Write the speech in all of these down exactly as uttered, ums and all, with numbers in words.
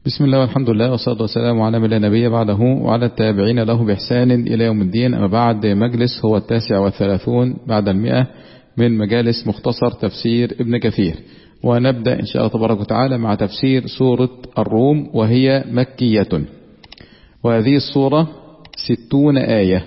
بسم الله والحمد لله والصلاة والسلام على من لا نبي بعده وعلى التابعين له بإحسان إلى يوم الدين. أما بعد، مجلس هو التاسع والثلاثون بعد المئة من مجالس مختصر تفسير ابن كثير، ونبدأ إن شاء الله تبارك وتعالى مع تفسير سورة الروم، وهي مكية، وهذه السورة ستون آية،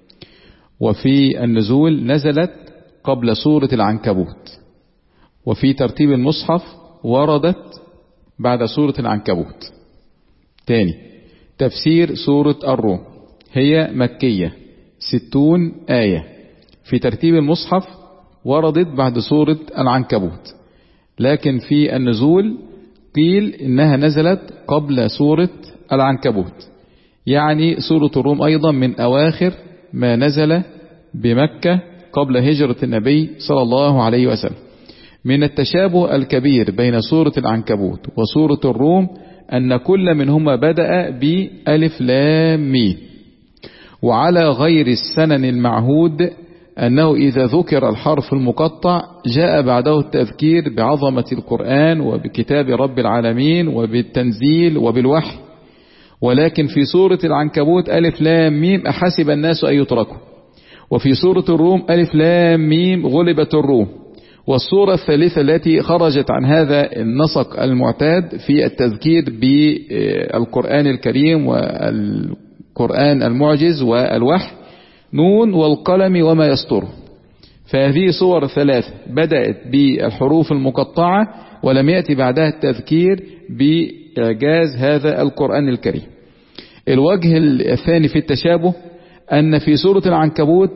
وفي النزول نزلت قبل سورة العنكبوت، وفي ترتيب المصحف وردت بعد سورة العنكبوت. تاني، تفسير سورة الروم، هي مكية ستون آية، في ترتيب المصحف وردت بعد سورة العنكبوت، لكن في النزول قيل إنها نزلت قبل سورة العنكبوت، يعني سورة الروم أيضا من أواخر ما نزل بمكة قبل هجرة النبي صلى الله عليه وسلم. من التشابه الكبير بين سورة العنكبوت وسورة الروم أن كل منهما بدأ بألف لام ميم، وعلى غير السنن المعهود أنه إذا ذكر الحرف المقطع جاء بعده التذكير بعظمة القرآن وبكتاب رب العالمين وبالتنزيل وبالوحي، ولكن في سورة العنكبوت ألف لام ميم أحسب الناس أن يتركوا، وفي سورة الروم ألف لام ميم غلبت الروم. والصورة الثالثة التي خرجت عن هذا النسق المعتاد في التذكير بالقرآن الكريم والقرآن المعجز والوحي، نون والقلم وما يسطره. فهذه صور ثلاثة بدأت بالحروف المقطعة ولم يأتي بعدها التذكير بإعجاز هذا القرآن الكريم. الوجه الثاني في التشابه أن في سورة العنكبوت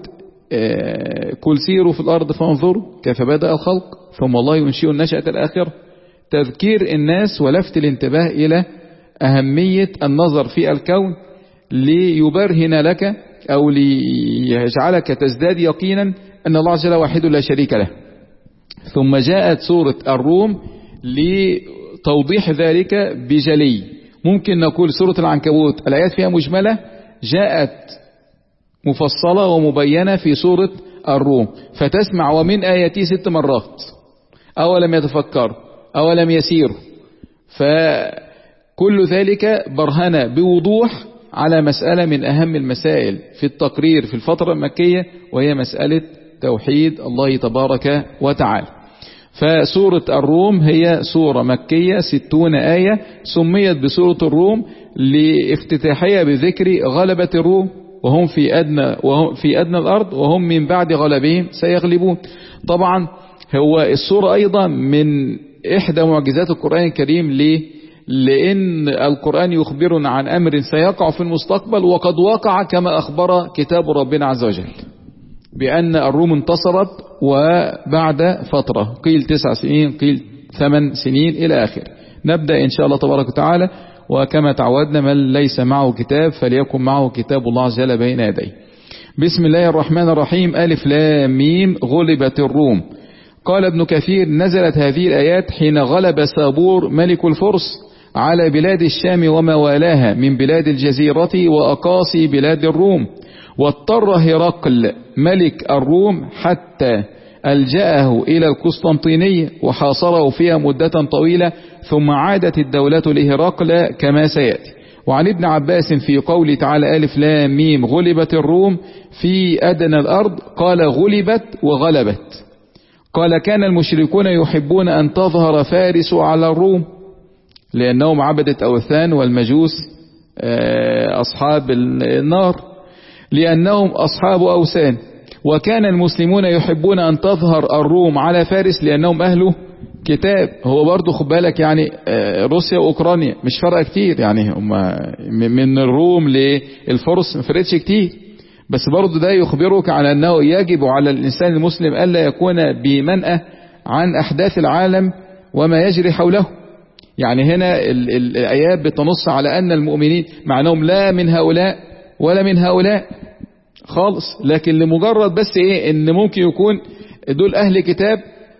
كل سيروا في الأرض فانظروا كيف بدأ الخلق ثم الله ينشئ النشأة الآخرة، تذكير الناس ولفت الانتباه إلى أهمية النظر في الكون ليبرهن لك أو ليجعلك تزداد يقينا أن الله عز وجل واحد لا شريك له. ثم جاءت سورة الروم لتوضيح ذلك بجلي. ممكن نقول سورة العنكبوت الآيات فيها مجملة، جاءت مفصلة ومبينة في سورة الروم، فتسمع ومن آياتي ست مرات، أولم يتفكروا أولم يسيروا، فكل ذلك برهنة بوضوح على مسألة من أهم المسائل في التقرير في الفترة المكية، وهي مسألة توحيد الله تبارك وتعالى. فسورة الروم هي سورة مكية ستون آية، سميت بسورة الروم لافتتاحية بذكر غلبة الروم، وهم في أدنى وهم في أدنى الأرض، وهم من بعد غلبهم سيغلبون. طبعا هو السورة أيضا من إحدى معجزات القرآن الكريم، ليه؟ لأن القرآن يخبرنا عن أمر سيقع في المستقبل وقد وقع كما أخبر كتاب ربنا عز وجل، بأن الروم انتصرت وبعد فترة، قيل تسع سنين قيل ثمان سنين إلى آخر. نبدأ إن شاء الله تبارك وتعالى، وكما تعودنا من ليس معه كتاب فليكن معه كتاب الله عز وجل بين يديه. بسم الله الرحمن الرحيم. ألف لام ميم غلبت الروم. قال ابن كثير: نزلت هذه الآيات حين غلب سابور ملك الفرس على بلاد الشام وما والاها من بلاد الجزيرة وأقاصي بلاد الروم، واضطر هرقل ملك الروم حتى ألجأه إلى القسطنطينية وحاصره فيها مدة طويلة، ثم عادت الدولة لهرقل كما سيأتي. وعن ابن عباس في قوله تعالى ألف لام ميم غلبت الروم في أدنى الأرض، قال غلبت وغلبت. قال: كان المشركون يحبون أن تظهر فارس على الروم، لأنهم عبدة أوثان والمجوس أصحاب النار، لأنهم أصحاب أوثان. وكان المسلمون يحبون أن تظهر الروم على فارس لأنهم أهل كتاب. هو برضو خد بالك، يعني روسيا وأوكرانيا مش فرق كتير، يعني هم من الروم للفرس ما فرقتش كتير، بس برضو ده يخبرك على أنه يجب على الإنسان المسلم ألا يكون بمنأى عن أحداث العالم وما يجري حوله. يعني هنا الآيات بتنص على أن المؤمنين معناهم لا من هؤلاء ولا من هؤلاء خالص، لكن لمجرد بس ايه ان ممكن يكون دول اهل كتاب،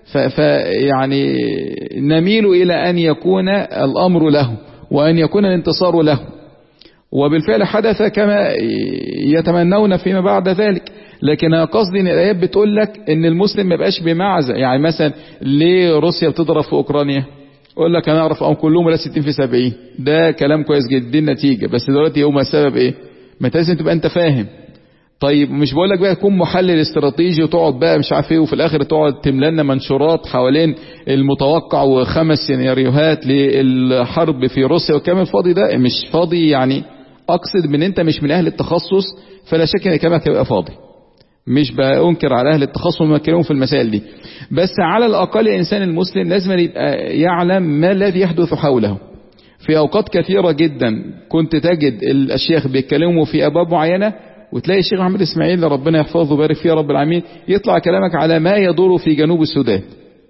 فيعني نميل الى ان يكون الامر له وان يكون الانتصار له، وبالفعل حدث كما يتمنون فيما بعد ذلك. لكن قصدي ان الايات بتقول لك ان المسلم ما يبقاش بمعزة. يعني مثلا ليه روسيا بتضرب في اوكرانيا؟ يقول لك انا اعرف او كلهم ولا ستين في سبعين، ده كلام كويس جدا، دي النتيجة. بس دلوقتي هو السبب ايه؟ ما انت لازم تبقى انت فاهم. طيب مش بقول لك بقى تكون محلل استراتيجي وتقعد بقى مش عارف ايه وفي الاخر تقعد تملى لنا منشورات حوالين المتوقع وخمس سيناريوهات للحرب في روسيا والكلام الفاضي ده. مش فاضي يعني، اقصد من انت مش من اهل التخصص فلا شك ان كلامك هيبقى فاضي. مش بأنكر على اهل التخصص ومكرهم في المسائل دي، بس على الاقل الانسان المسلم لازم يبقى يعلم ما الذي يحدث حوله. في اوقات كثيرة جدا كنت تجد الشيخ بيتكلموا في ابواب معينة، وتلاقي الشيخ محمد اسماعيل ربنا يحفظه ويبارك فيه يا رب العالمين يطلع كلامك على ما يدور في جنوب السودان.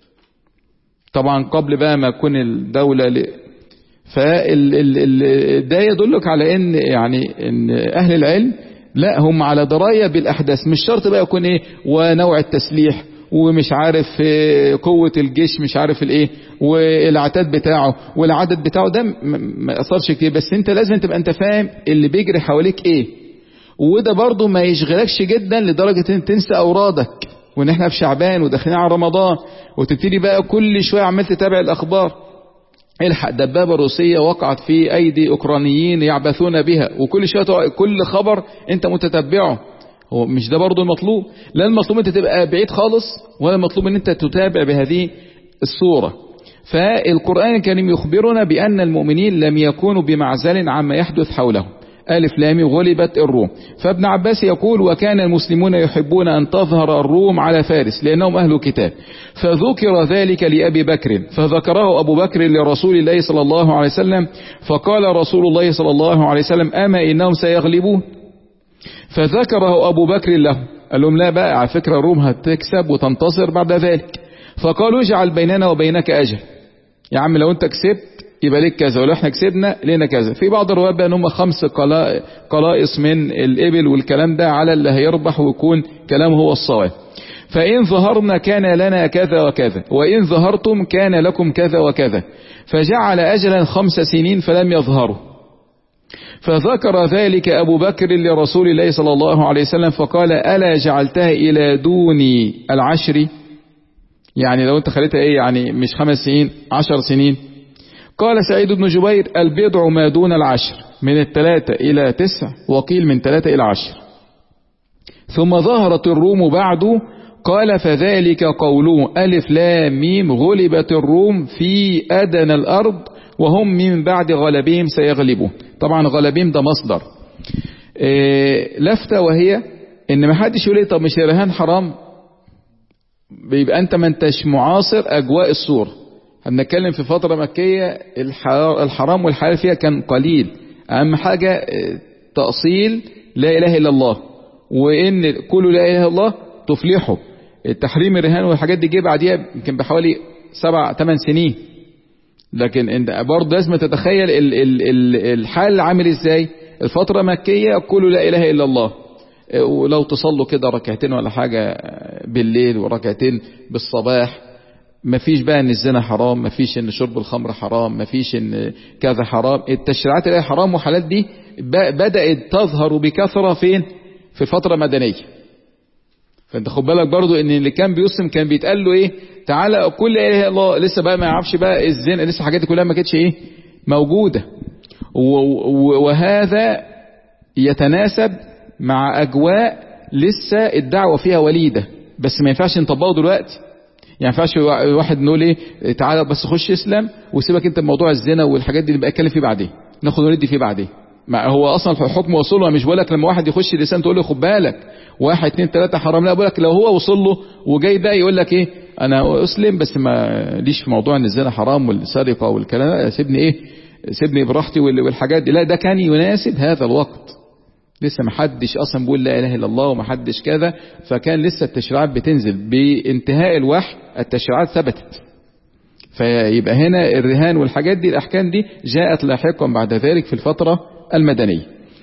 طبعا قبل بقى ما تكون الدولة ل... فال ال... ال... ده يدلك على ان يعني ان اهل العلم لا هم على دراية بالاحداث. مش شرط بقى يكون ايه ونوع التسليح ومش عارف قوة الجيش مش عارف الايه والعتاد بتاعه والعدد بتاعه، ده ما اثرش كتير. بس انت لازم تبقى انت فاهم اللي بيجري حواليك ايه، وده برضو ما يشغلكش جدا لدرجة ان تنسى اورادك وان احنا في شعبان وداخلين على رمضان وتبتدي بقى كل شوية عمال تتابع الاخبار. الحق دبابة روسية وقعت في ايدي اوكرانيين يعبثون بها، وكل شوية كل خبر انت متتبعه. هو مش ده برضو المطلوب. لا المطلوب انت تبقى بعيد خالص، ولا المطلوب ان انت تتابع بهذه الصورة. فالقرآن الكريم يخبرنا بأن المؤمنين لم يكونوا بمعزل عما يحدث حولهم. ألف لام غلبت الروم. فابن عباس يقول وكان المسلمون يحبون أن تظهر الروم على فارس لأنهم أهل كتاب، فذكر ذلك لأبي بكر فذكره أبو بكر لرسول الله صلى الله عليه وسلم، فقال رسول الله صلى الله عليه وسلم أما إنهم سيغلبون، فذكره أبو بكر له. قال لهم لا بقى على فكرة الروم هتكسب وتنتصر بعد ذلك. فقالوا اجعل بيننا وبينك أجل، يا عم لو انت كسبت يبقى ليك كذا، ولو احنا كسبنا لينا كذا. في بعض الروايات بقى ان هم خمس قلائص من الابل والكلام ده على اللي هيربح ويكون كلامه هو الصواب. فإن ظهرنا كان لنا كذا وكذا، وإن ظهرتم كان لكم كذا وكذا. فجعل أجلا خمس سنين فلم يظهروا. فذكر ذلك أبو بكر لرسول الله صلى الله عليه وسلم فقال ألا جعلتها إلى دون العشر، يعني لو انت خليتها ايه يعني مش خمس سنين عشر سنين. قال سعيد بن جبير البضع ما دون العشر، من الثلاثة إلى تسع وقيل من ثلاثة إلى عشر. ثم ظهرت الروم بعد، قال فذلك قوله ألف لام ميم غلبت الروم في أدنى الأرض وهم من بعد غلبهم سيغلبون. طبعا غلبهم ده مصدر إيه لفتة، وهي ان ما حدش يقول لي طب مش الرهان حرام، بيبقى انت ما انتش معاصر اجواء الصورة. هنتكلم في فترة مكية الحرام والحلال فيها كان قليل. اهم حاجة تأصيل لا اله الا الله، وان كل لا اله الا الله تفلحوا. التحريم الرهان والحاجات دي جه بعديها يمكن بحوالي سبع ثمان سنين. لكن انت برضه لازم تتخيل ال ال ال الحال عامل ازاي. الفترة مكية كل لا اله الا الله، ولو تصلوا كده ركعتين ولا حاجة بالليل وركعتين بالصباح. مفيش بقى ان الزنا حرام، مفيش ان شرب الخمر حرام، مفيش ان كذا حرام. التشريعات اللي هي حرام وحلال دي بدأت تظهر بكثرة فين؟ في الفترة المدنية. فانت خد بالك برضو ان اللي كان بيسلم كان بيتقال له ايه تعالى كل لا اله الا الله، لسه بقى ما يعرفش بقى الزنا، لسه الحاجات دي كلها ما كانتش ايه موجودة. وهذا يتناسب مع اجواء لسه الدعوة فيها وليدة، بس ما ينفعش نطبقه دلوقتي. يعني ما ينفعش واحد نقول ايه تعالى بس خش اسلام وسيبك انت بموضوع الزنا والحاجات دي اللي بقى اتكلم فيه بعدين، ناخد وندي فيه بعدين. ما هو اصلا الحكم وصل له. مش بقول لك لما واحد يخش لسان تقول له خد بالك واحد اتنين تلاته حرام، لا بقول لك لو هو وصل له وجاي بقى يقول لك ايه انا اسلم بس ما ليش في موضوع ان الزنا حرام والسرقه والكلام ده، سيبني ايه سيبني براحتي والحاجات دي. لا ده كان يناسب هذا الوقت، لسه ما حدش اصلا بيقول لا اله الا الله وما حدش كذا، فكان لسه التشريعات بتنزل. بانتهاء الوحي التشريعات ثبتت، فيبقى هنا الرهان والحاجات دي الاحكام دي جاءت لاحقا بعد ذلك في الفترة المدنية.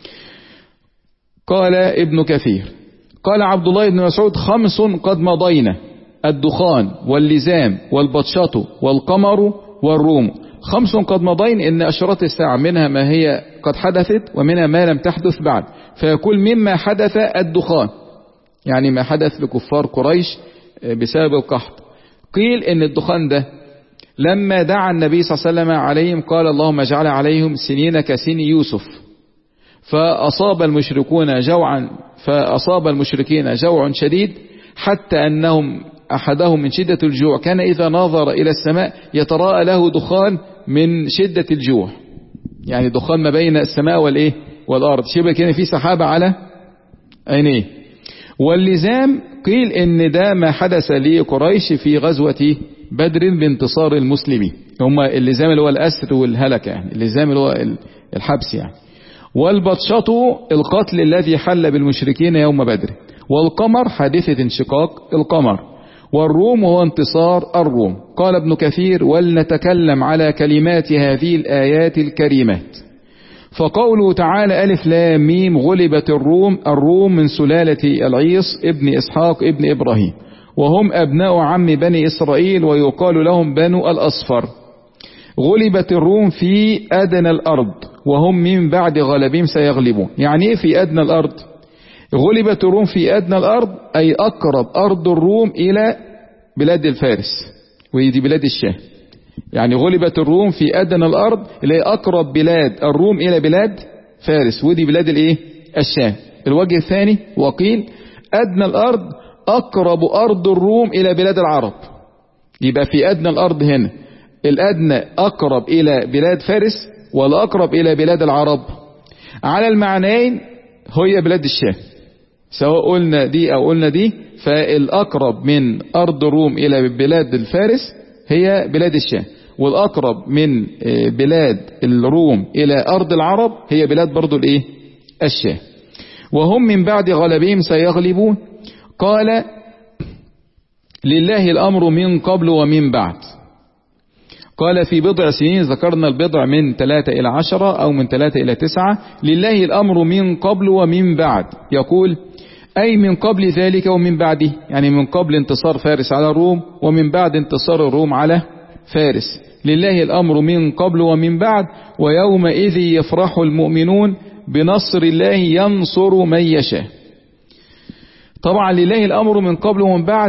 قال ابن كثير قال عبد الله بن مسعود خمس قد مضينا: الدخان واللزام والبطشة والقمر والروم. خمس قد مضين ان اشراط الساعة منها ما هي قد حدثت ومنها ما لم تحدث بعد. فيقول مما حدث الدخان، يعني ما حدث لكفار قريش بسبب القحط. قيل ان الدخان ده لما دعا النبي صلى الله عليه وسلم عليهم قال اللهم اجعل عليهم سنين كسن يوسف، فأصاب المشركون جوعا فأصاب المشركين جوع شديد حتى أنهم أحدهم من شدة الجوع كان إذا نظر إلى السماء يتراءى له دخان من شدة الجوع، يعني دخان ما بين السماء والإيه والأرض، شبه كان في سحابة على عينيه. واللزام قيل إن ده ما حدث لقريش في غزوة بدر بانتصار المسلمين، هم اللزام اللي هو الأسر والهلكة، يعني اللزام اللي هو الحبس يعني. والبطشة القتل الذي حل بالمشركين يوم بدر. والقمر حادثة انشقاق القمر. والروم هو انتصار الروم. قال ابن كثير ولنتكلم على كلمات هذه الآيات الكريمات. فقوله تعالى ألف لام ميم غلبت الروم، الروم من سلالة العيص ابن إسحاق ابن إبراهيم، وهم أبناء عم بني إسرائيل ويقال لهم بنو الأصفر. غلبت الروم في أدنى الأرض وهم من بعد غلبهم سيغلبون. يعني ايه في أدنى الأرض؟ غلبت الروم في أدنى الأرض أي أقرب أرض الروم إلى بلاد الفارس، ودي بلاد الشام. يعني غلبت الروم في أدنى الأرض اللي هي أقرب بلاد الروم إلى بلاد فارس، ودي بلاد الإيه؟ الشام. الوجه الثاني وقيل أدنى الأرض أقرب أرض الروم إلى بلاد العرب، يبقى في أدنى الأرض هنا الأدنى أقرب إلى بلاد فارس والأقرب إلى بلاد العرب. على المعنيين هي بلاد الشام، سواء قلنا دي أو قلنا دي، فالأقرب من أرض الروم إلى بلاد الفارس هي بلاد الشام، والأقرب من بلاد الروم إلى أرض العرب هي بلاد برضو الإيه؟ الشام. وهم من بعد غلبهم سيغلبون. قال لله الأمر من قبل ومن بعد. قال في بضع سنين، ذكرنا البضع من ثلاثة إلى عشرة أو من ثلاثة إلى تسعة. لله الأمر من قبل ومن بعد، يقول أي من قبل ذلك ومن بعده، يعني من قبل انتصار فارس على الروم ومن بعد انتصار الروم على فارس. لله الأمر من قبل ومن بعد ويومئذ يفرح المؤمنون بنصر الله ينصر من يشاء. طبعا لله الأمر من قبل ومن بعد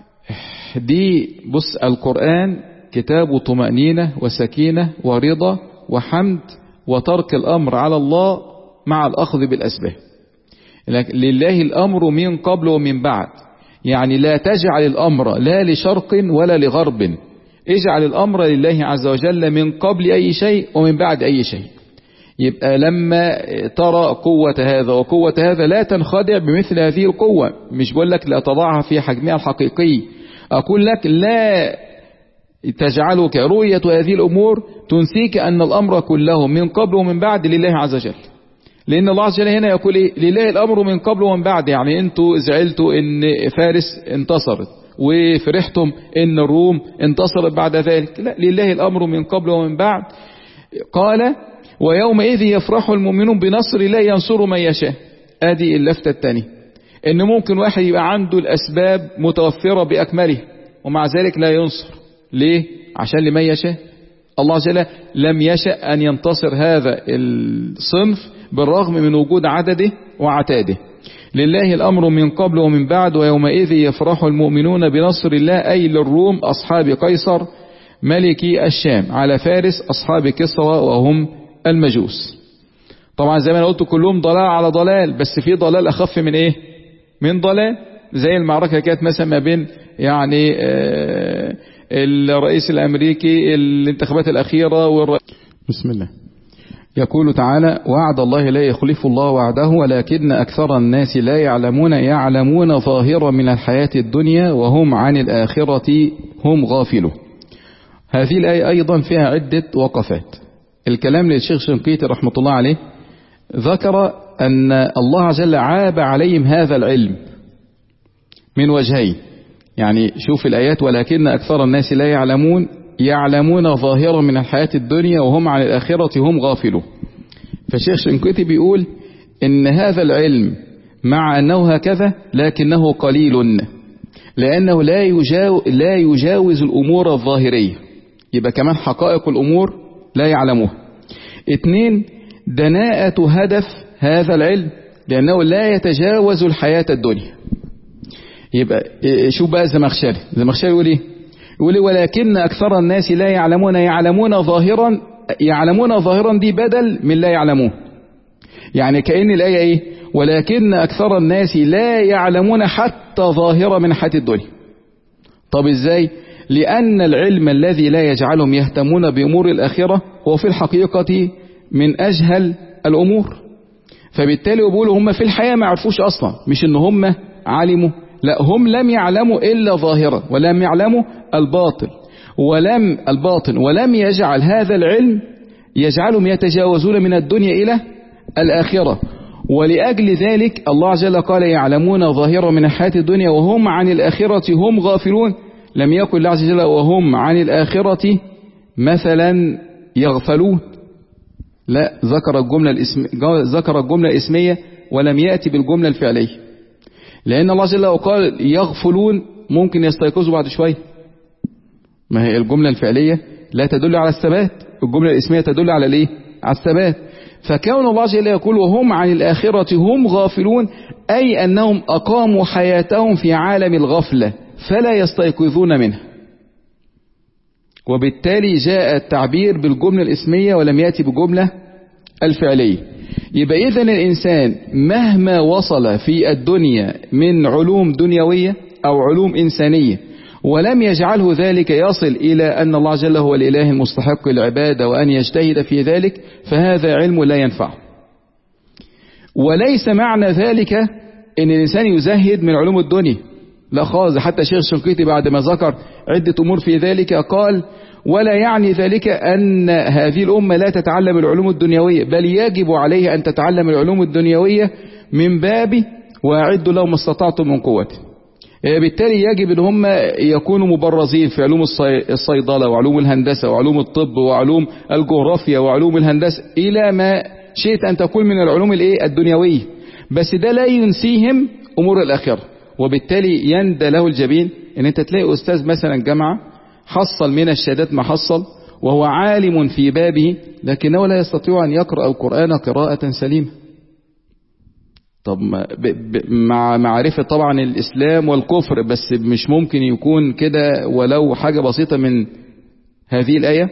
دي، بص القرآن كتاب طمأنينة وسكينة ورضا وحمد وترك الأمر على الله مع الأخذ بالأسباب. لله الأمر من قبل ومن بعد، يعني لا تجعل الأمر لا لشرق ولا لغرب، اجعل الأمر لله عز وجل من قبل أي شيء ومن بعد أي شيء. يبقى لما ترى قوة هذا وقوة هذا لا تنخدع بمثل هذه القوة، مش بقول لك لا تضعها في حجمها الحقيقي، أقول لك لا تجعلك رؤية هذه الأمور تنسيك أن الأمر كله من قبل ومن بعد لله عز وجل. لأن الله عز وجل هنا يقول إيه؟ لله الأمر من قبل ومن بعد، يعني أنتوا زعلتوا إن فارس انتصرت وفرحتم إن الروم انتصرت بعد ذلك، لا، لله الأمر من قبل ومن بعد. قال ويومئذ يفرح المؤمنون بنصر الله ينصر من يشاء. ادي اللفتة الثانية، ان ممكن واحد يبقى عنده الاسباب متوفرة باكملها ومع ذلك لا ينصر. ليه؟ عشان لمن يشاء. الله عز وجل لم يشأ ان ينتصر هذا الصنف بالرغم من وجود عدده وعتاده. لله الامر من قبل ومن بعد ويومئذ يفرح المؤمنون بنصر الله، اي للروم اصحاب قيصر ملكي الشام على فارس اصحاب كسرى وهم المجوس. طبعا زي ما انا قلت كلهم ضلال على ضلال، بس في ضلال اخف من ايه؟ من ضلال. زي المعركة كانت مثلا ما بين يعني آه الرئيس الامريكي الانتخابات الاخيرة والرئيس. بسم الله. يقول تعالى وعد الله لا يخلف الله وعده ولكن اكثر الناس لا يعلمون يعلمون ظاهرا من الحياة الدنيا وهم عن الاخرة هم غافلون. هذه الآية ايضا فيها عدة وقفات. الكلام للشيخ شنقيطي رحمة الله عليه ذكر أن الله عز وجل عاب عليهم هذا العلم من وجهين. يعني شوف الآيات ولكن أكثر الناس لا يعلمون يعلمون ظاهرا من الحياة الدنيا وهم عن الآخرة هم غافلون. فالشيخ شنقيطي بيقول إن هذا العلم مع أنه هكذا لكنه قليل، لأنه لا يجاو لا يجاوز الأمور الظاهرية، يبقى كمان حقائق الأمور لا يعلموها. اثنين دناءة هدف هذا العلم لأنه لا يتجاوز الحياة الدنيا. يبقى شوف بقى الزمخشري الزمخشري يقول ايه؟ يقول ولكن أكثر الناس لا يعلمون يعلمون ظاهرا يعلمون ظاهرا دي بدل من لا يعلمون. يعني كأن الآية إيه؟ ولكن أكثر الناس لا يعلمون حتى ظاهرة من حياة الدنيا. طب إزاي؟ لأن العلم الذي لا يجعلهم يهتمون بأمور الآخرة هو في الحقيقة من أجهل الأمور. فبالتالي يقولوا هم في الحياة ما عرفوش أصلا، مش إن هم علموا، لا هم لم يعلموا إلا ظاهرة ولم يعلموا الباطل ولم الباطن ولم يجعل هذا العلم يجعلهم يتجاوزون من الدنيا إلى الآخرة. ولأجل ذلك الله عز وجل قال يعلمون ظاهرة من الحياة الدنيا وهم عن الآخرة هم غافلون. لم يكن الله عز وجل وهم عن الآخرة مثلا يغفلون، لا، ذكر الجملة الاسم ذكر الجملة الاسمية ولم يأتي بالجملة الفعلية، لأن الله عز وجل قال يغفلون ممكن يستيقظوا بعد شوية. ما هي الجملة الفعلية لا تدل على الثبات، الجملة الاسمية تدل على الايه؟ على الثبات. فكون الله عز وجل يقول وهم عن الآخرة هم غافلون، أي أنهم أقاموا حياتهم في عالم الغفلة فلا يستيقظون منها. وبالتالي جاء التعبير بالجملة الاسمية ولم يأتي بالجملة الفعلية. يبقى إذن الإنسان مهما وصل في الدنيا من علوم دنيوية أو علوم إنسانية ولم يجعله ذلك يصل إلى أن الله جل هو الإله المستحق العبادة وأن يجتهد في ذلك، فهذا علم لا ينفع. وليس معنى ذلك أن الإنسان يزهد من علوم الدنيا، لا خالص. حتى الشيخ الشنقيطي بعد ما ذكر عدة أمور في ذلك قال ولا يعني ذلك أن هذه الأمة لا تتعلم العلوم الدنيوية، بل يجب عليها أن تتعلم العلوم الدنيوية من باب وأعدوا لهم ما استطعتم من قوة. بالتالي يجب أن هم يكونوا مبرزين في علوم الصيدلة وعلوم الهندسة وعلوم الطب وعلوم الجغرافيا وعلوم الهندسة إلى ما شئت أن تكون من العلوم الدنيوية، بس ده لا ينسيهم أمور الآخرة. وبالتالي يندى له الجبين ان انت تلاقي استاذ مثلا جامعة حصل من الشهادات ما حصل وهو عالم في بابه، لكنه لا يستطيع ان يقرأ القرآن قراءة سليمة. طب مع معرفة طبعا الاسلام والكفر، بس مش ممكن يكون كده ولو حاجة بسيطة من هذه الآية،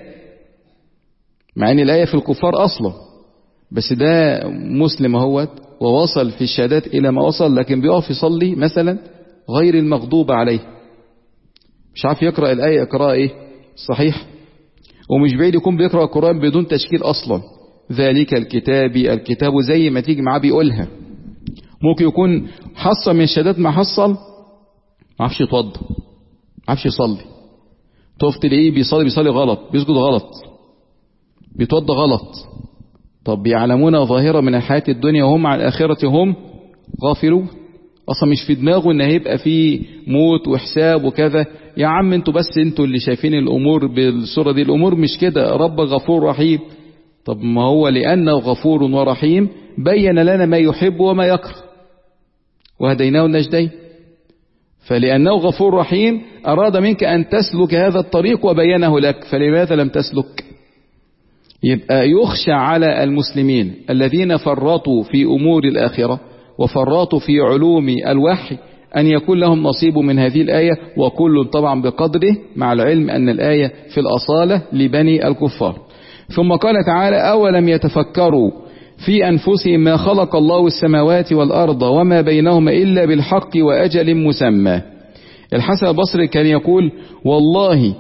مع ان الآية في الكفار اصلا، بس ده مسلم اهوت ووصل في الشهادات إلى ما وصل، لكن بيقف يصلي مثلا غير المغضوب عليه، مش عارف يقرأ الآية قراءة إيه صحيح، ومش بعيد يكون بيقرأ القرآن بدون تشكيل أصلا. ذلك الكتاب الكتاب زي ما تيجي معاه بيقولها. ممكن يكون حصل من الشهادات ما حصل، ما عرفش يتوضى، ما عرفش يصلي، تقف تلاقيه بيصلي بيصلي غلط، بيسجد غلط، بيتوضى غلط. طب يعلمون ظاهرة من الحياة الدنيا وهم عن الآخرة هم غافلون. أصلا مش في دماغه إن هيبقى فيه موت وحساب وكذا. يا عم انتوا بس انتوا اللي شايفين الأمور بالصورة دي، الأمور مش كده. رب غفور رحيم. طب ما هو لأنه غفور ورحيم بين لنا ما يحب وما يكره وهديناه النجدين. فلأنه غفور رحيم أراد منك أن تسلك هذا الطريق وبينه لك، فلماذا لم تسلك؟ يبقى يخشى على المسلمين الذين فرطوا في أمور الآخرة وفرطوا في علوم الوحي أن يكون لهم نصيب من هذه الآية، وكل طبعا بقدره، مع العلم أن الآية في الأصالة لبني الكفار. ثم قال تعالى أولم يتفكروا في أنفسهم ما خلق الله السماوات والأرض وما بينهما إلا بالحق وأجل مسمى. الحسن البصري كان يقول والله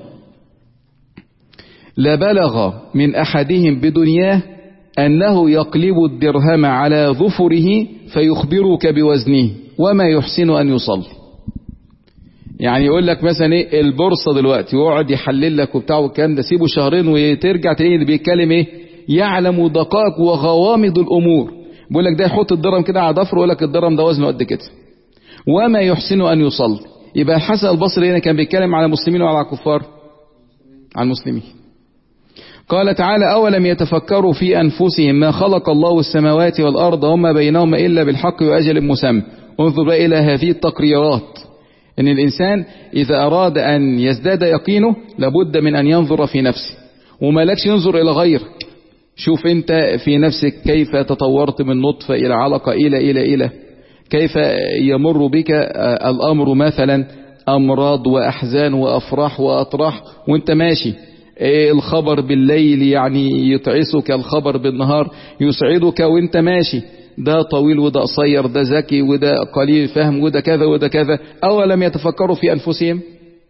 لبلغ من أحدهم بدنياه أنه يقلب الدرهم على ظفره فيخبرك بوزنه وما يحسن أن يصلي. يعني يقول لك مثلا ايه البورصة دلوقتي ويقعد يحلل لك وبتاع والكلام ده، سيبه شهرين وترجع تلاقيه اللي بيتكلم ايه يعلم دقائق وغوامض الأمور. بيقول لك ده يحط الدرهم كده على ضفره ويقول لك الدرهم ده وزنه قد كده وما يحسن أن يصلي. يبقى الحسن البصري هنا كان بيتكلم على المسلمين وعلى الكفار؟ على المسلمين. قال تعالى أولم يتفكروا في أنفسهم ما خلق الله السماوات والأرض وما بينهما إلا بالحق وأجل مسمى. انظر بقى إلى هذه التقريرات، إن الإنسان إذا أراد أن يزداد يقينه لابد من أن ينظر في نفسه، وما لكش ينظر إلى غيرك. شوف أنت في نفسك كيف تطورت من نطفة إلى علقة إلى إلى إلى كيف يمر بك الأمر مثلا أمراض وأحزان وأفراح وأطراح وانت ماشي. إيه الخبر بالليل يعني يتعسك، الخبر بالنهار يسعدك وانت ماشي. ده طويل وده قصير، ده ذكي وده قليل فهم وده كذا وده كذا. أولم يتفكروا في أنفسهم؟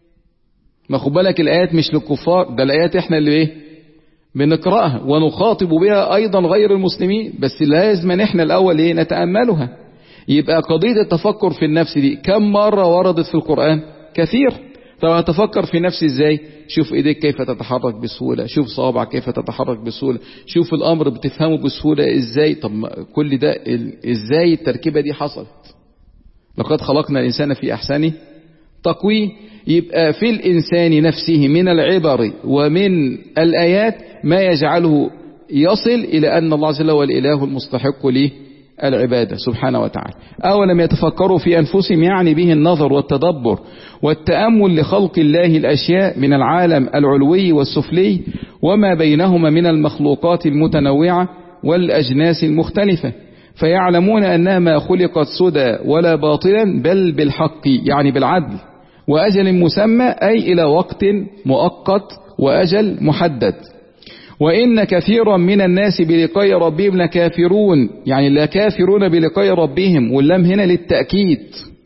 ما خد بالك الآيات مش للكفار، ده الآيات احنا اللي ايه بنقرأها ونخاطب بها أيضا غير المسلمين، بس لازم احنا الأول ايه نتأملها. يبقى قضية التفكر في النفس دي كم مرة وردت في القرآن؟ كثير. طب هتفكر في نفسي ازاي؟ شوف ايديك كيف تتحرك بسهولة، شوف صوابعك كيف تتحرك بسهولة، شوف الامر بتفهمه بسهولة ازاي. طب كل ده ازاي التركيبة دي حصلت؟ لقد خلقنا الانسان في احسن تقويم. يبقى في الانسان نفسه من العبر ومن الايات ما يجعله يصل الى ان الله عز وجل هو الاله المستحق له العبادة سبحانه وتعالى. أولم يتفكروا في أنفسهم، يعني به النظر والتدبر والتأمل لخلق الله الأشياء من العالم العلوي والسفلي وما بينهما من المخلوقات المتنوعة والأجناس المختلفة، فيعلمون أنها ما خلقت سدى ولا باطلا بل بالحق يعني بالعدل وأجل مسمى، أي إلى وقت مؤقت وأجل محدد. وإن كثيرا من الناس بلقاء ربهم لكافرون، يعني لا كافرون بلقاء ربهم، واللام هنا للتأكيد.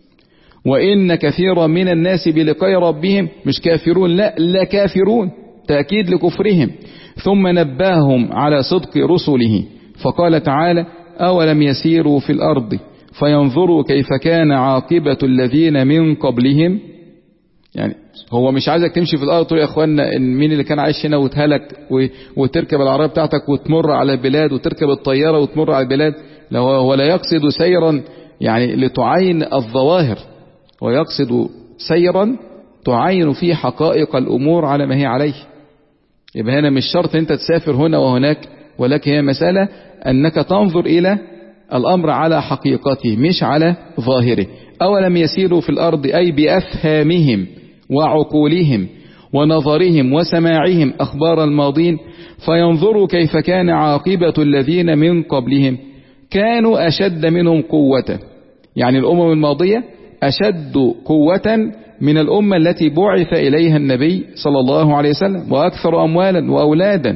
وإن كثيرا من الناس بلقاء ربهم مش كافرون، لا لا كافرون، تأكيد لكفرهم. ثم نبههم على صدق رسله فقال تعالى: أولم يسيروا في الأرض فينظروا كيف كان عاقبة الذين من قبلهم. يعني هو مش عايزك تمشي في الارض تقول يا اخوانا ان مين اللي كان عايش هنا واتهلك وتركب العربيه بتاعتك وتمر على البلاد وتركب الطياره وتمر على البلاد. لا، هو لا يقصد سيرا يعني لتعاين الظواهر، ويقصد سيرا تعاين فيه حقائق الامور على ما هي عليه. يبقى هنا مش شرط انت تسافر هنا وهناك، ولكن هي مساله انك تنظر الى الامر على حقيقته مش على ظاهره. أولم يسيروا في الأرض أي بأفهامهم وعقولهم ونظرهم وسماعهم أخبار الماضين فينظروا كيف كان عاقبة الذين من قبلهم كانوا أشد منهم قوة. يعني الأمم الماضية أشد قوة من الأمة التي بعث إليها النبي صلى الله عليه وسلم، وأكثر أموالا وأولادا،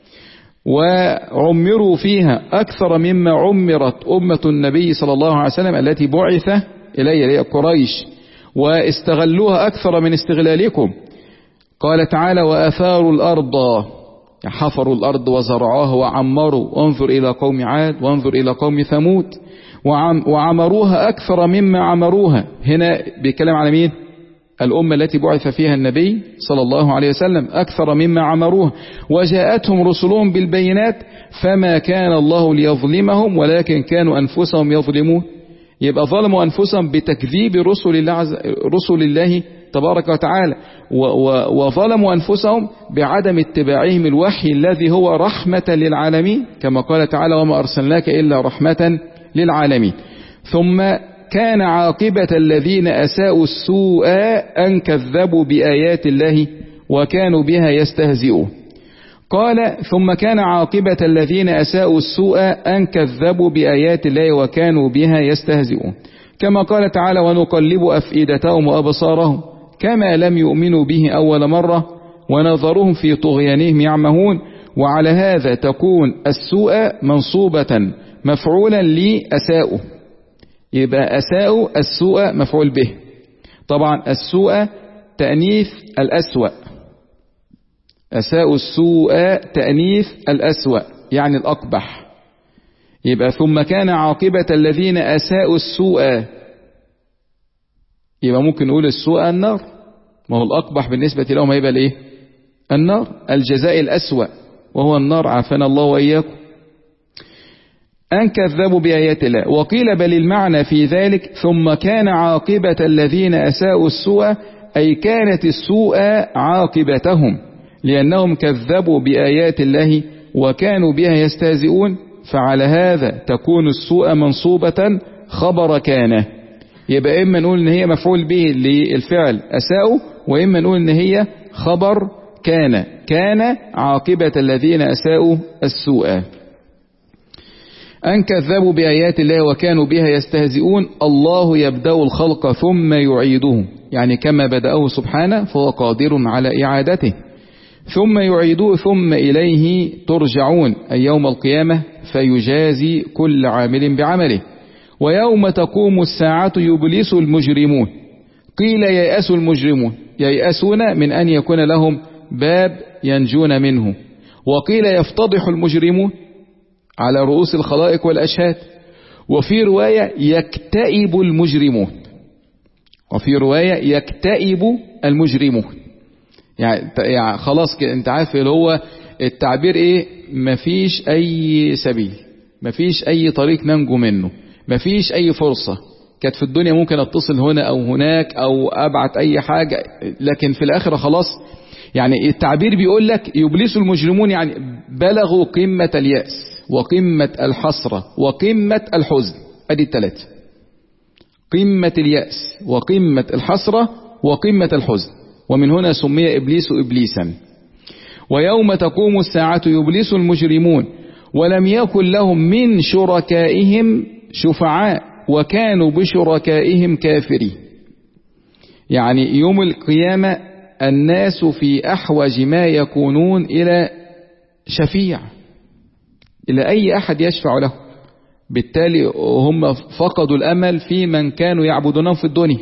وعمروا فيها أكثر مما عمرت أمة النبي صلى الله عليه وسلم التي بعث إلي قريش، واستغلوها أكثر من استغلالكم. قال تعالى: وأثاروا الأرض، حفروا الأرض وزرعوها وعمروا. وانظر إلى قوم عاد وانظر إلى قوم ثمود، وعم وعمروها أكثر مما عمروها. هنا بيتكلم على مين؟ الأمة التي بعث فيها النبي صلى الله عليه وسلم، أكثر مما عمروها. وجاءتهم رسلهم بالبينات فما كان الله ليظلمهم ولكن كانوا أنفسهم يظلمون. يبقى ظلموا أنفسهم بتكذيب رسل الله, عز... رسل الله تبارك وتعالى، و... و... وظلموا أنفسهم بعدم اتباعهم الوحي الذي هو رحمة للعالمين، كما قال تعالى: وما أرسلناك إلا رحمة للعالمين. ثم كان عاقبة الذين أساءوا السوء أن كذبوا بآيات الله وكانوا بها يستهزئون. قال: ثم كان عاقبة الذين أساءوا السوء أن كذبوا بآيات الله وكانوا بها يستهزئون، كما قال تعالى: ونقلب أفئدتهم وأبصارهم كما لم يؤمنوا به أول مرة ونظرهم في طغيانهم يعمهون. وعلى هذا تكون السوء منصوبة مفعولا لأساءوا. يبقى أساءوا السوء مفعول به. طبعا السوء تأنيث الأسوأ، أساءوا السوء تأنيث الأسوأ يعني الأقبح. يبقى ثم كان عاقبة الذين أساءوا السوء، يبقى ممكن نقول السوء النار، ما هو الأقبح بالنسبة لهم هيبقى الإيه؟ النار، الجزاء الأسوأ وهو النار، عافانا الله وإياكم. أن كذبوا بآيات الله. وقيل بل المعنى في ذلك ثم كان عاقبة الذين أساءوا السوء أي كانت السوء عاقبتهم لأنهم كذبوا بآيات الله وكانوا بها يستهزئون، فعلى هذا تكون السوء منصوبة خبر كان. يبقى إما نقول إن هي مفعول به للفعل أساءوا، وإما نقول إن هي خبر كان، كان عاقبة الذين أساءوا السوء. أن كذبوا بآيات الله وكانوا بها يستهزئون. الله يبدأ الخلق ثم يعيده، يعني كما بدأه سبحانه فهو قادر على إعادته، ثم يعيده ثم إليه ترجعون، أي يوم القيامة فيجازي كل عامل بعمله. ويوم تقوم الساعة يبلس المجرمون. قيل ييأس المجرمون، ييأسون من أن يكون لهم باب ينجون منه. وقيل يفتضح المجرمون على رؤوس الخلائق والأشهاد. وفي رواية يكتئب المجرمون، وفي رواية يكتئب المجرمون. يعني, يعني خلاص كده انت عارف اللي هو التعبير ايه، مفيش اي سبيل، مفيش اي طريق ننجو منه، مفيش اي فرصة. كانت في الدنيا ممكن اتصل هنا او هناك او ابعت اي حاجة، لكن في الاخرة خلاص. يعني التعبير بيقول لك يبلس المجرمون، يعني بلغوا قمة اليأس وقمة الحسرة وقمة الحزن. ادي الثلاثة، قمة اليأس وقمة الحسرة وقمة الحزن. ومن هنا سمي إبليس إبليسا. ويوم تقوم الساعة يبلس المجرمون ولم يكن لهم من شركائهم شفعاء وكانوا بشركائهم كافرين. يعني يوم القيامة الناس في أحوج ما يكونون إلى شفيع، إلى أي أحد يشفع له. بالتالي هم فقدوا الأمل في من كانوا يعبدونهم في الدنيا،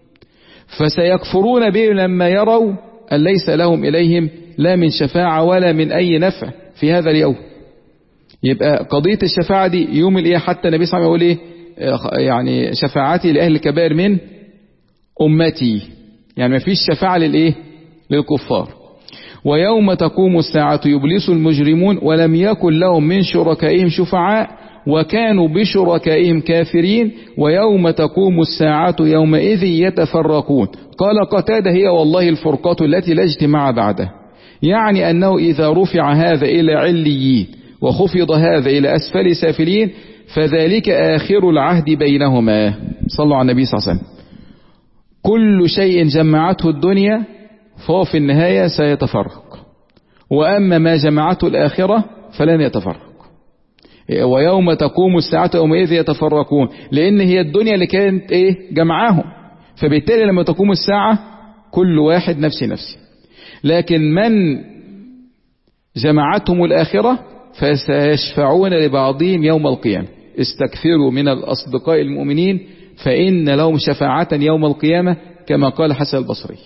فسيكفرون به لما يروا أن ليس لهم إليهم لا من شفاعة ولا من أي نفع في هذا اليوم. يبقى قضية الشفاعة دي يوم الإيه، حتى النبي صلى الله عليه وسلم يقول إيه، يعني شفاعتي لأهل الكبائر من أمتي، يعني ما فيش شفاعة للإيه، للكفار. ويوم تقوم الساعة يبلس المجرمون ولم يكن لهم من شركائهم شفعاء وكانوا بشركائهم كافرين. ويوم تقوم الساعة يومئذ يتفرقون. قال قتادة هي والله الفرقة التي لا اجتماع بعدها، يعني أنه إذا رفع هذا إلى عليين وخفض هذا إلى أسفل سافلين فذلك آخر العهد بينهما. صلوا على النبي صلى الله عليه وسلم. كل شيء جمعته الدنيا فهو في النهاية سيتفرق، وأما ما جمعته الآخرة فلن يتفرق. ويوم تقوم الساعة يومئذ يتفرقون، لأن هي الدنيا اللي كانت إيه جمعاهم، فبالتالي لما تقوم الساعة كل واحد نفسي نفسي. لكن من جمعتهم الآخرة فسيشفعون لبعضهم يوم القيامة. استكثروا من الأصدقاء المؤمنين فإن لهم شفاعة يوم القيامة كما قال حسن البصري.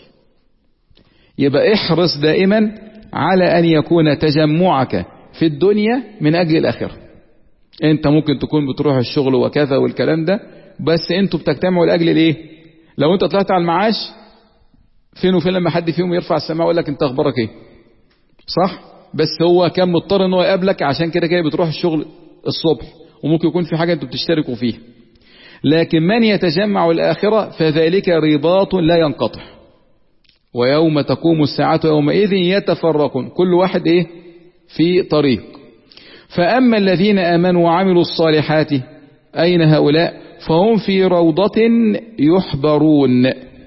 يبقى احرص دائما على أن يكون تجمعك في الدنيا من أجل الآخرة. انت ممكن تكون بتروح الشغل وكذا والكلام ده، بس انتوا بتجتمعوا لأجل الايه؟ لو انت طلعت على المعاش فين وفين لما حد فيهم يرفع السماء ويقول لك انت اخبارك ايه، صح؟ بس هو كان مضطر ان هو يقابلك عشان كده كده بتروح الشغل الصبح، وممكن يكون في حاجة انتوا بتشتركوا فيها. لكن من يتجمع الآخرة فذلك رباط لا ينقطع. ويوم تقوم الساعة يومئذ يتفرقون، كل واحد ايه في طريق. فأما الذين آمنوا وعملوا الصالحات أين هؤلاء؟ فهم في روضة يحبرون،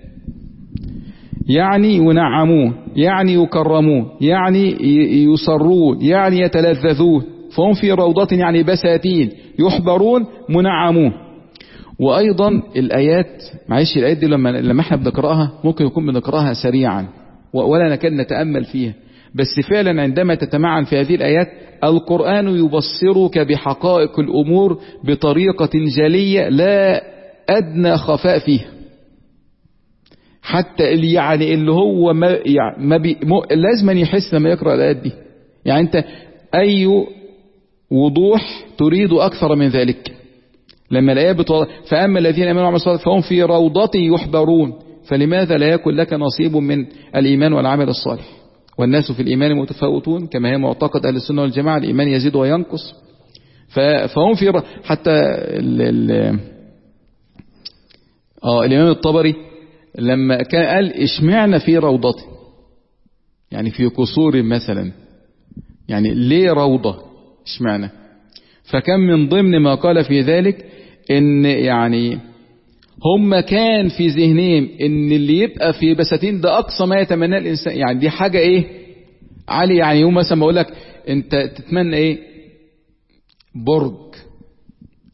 يعني ينعمون، يعني يكرمون، يعني يسرون، يعني يتلذذون. فهم في روضة يعني بساتين، يحبرون منعمون. وأيضا الآيات، معلش الآيات دي لما لما احنا بنقرأها ممكن يكون بنقرأها سريعا ولا نكاد نتأمل فيها، بس فعلا عندما تتمعن في هذه الآيات القرآن يبصرك بحقائق الأمور بطريقة جلية لا أدنى خفاء فيها. حتى اللي يعني اللي هو ما, يعني ما بي لازم يحس لما يقرأ الآيات دي. يعني أنت أي وضوح تريد أكثر من ذلك لما الآيات بتوضح. فأما الذين آمنوا وعملوا الصالحات فهم في روضة يحبرون. فلماذا لا يكون لك نصيب من الإيمان والعمل الصالح؟ والناس في الإيمان متفاوتون كما هي معتقد أهل السنة والجماعة، الإيمان يزيد وينقص. فهم في ر... حتى ال... ال... آه الإمام الطبري لما كان قال اشمعنا في روضة، يعني في قصور مثلا، يعني ليه روضة اشمعنا؟ فكان من ضمن ما قال في ذلك ان يعني هم كان في ذهنهم ان اللي يبقى في بساتين ده اقصى ما يتمناه الانسان، يعني دي حاجة ايه عالي. يعني يوم مثلا بقول لك انت تتمنى ايه؟ برج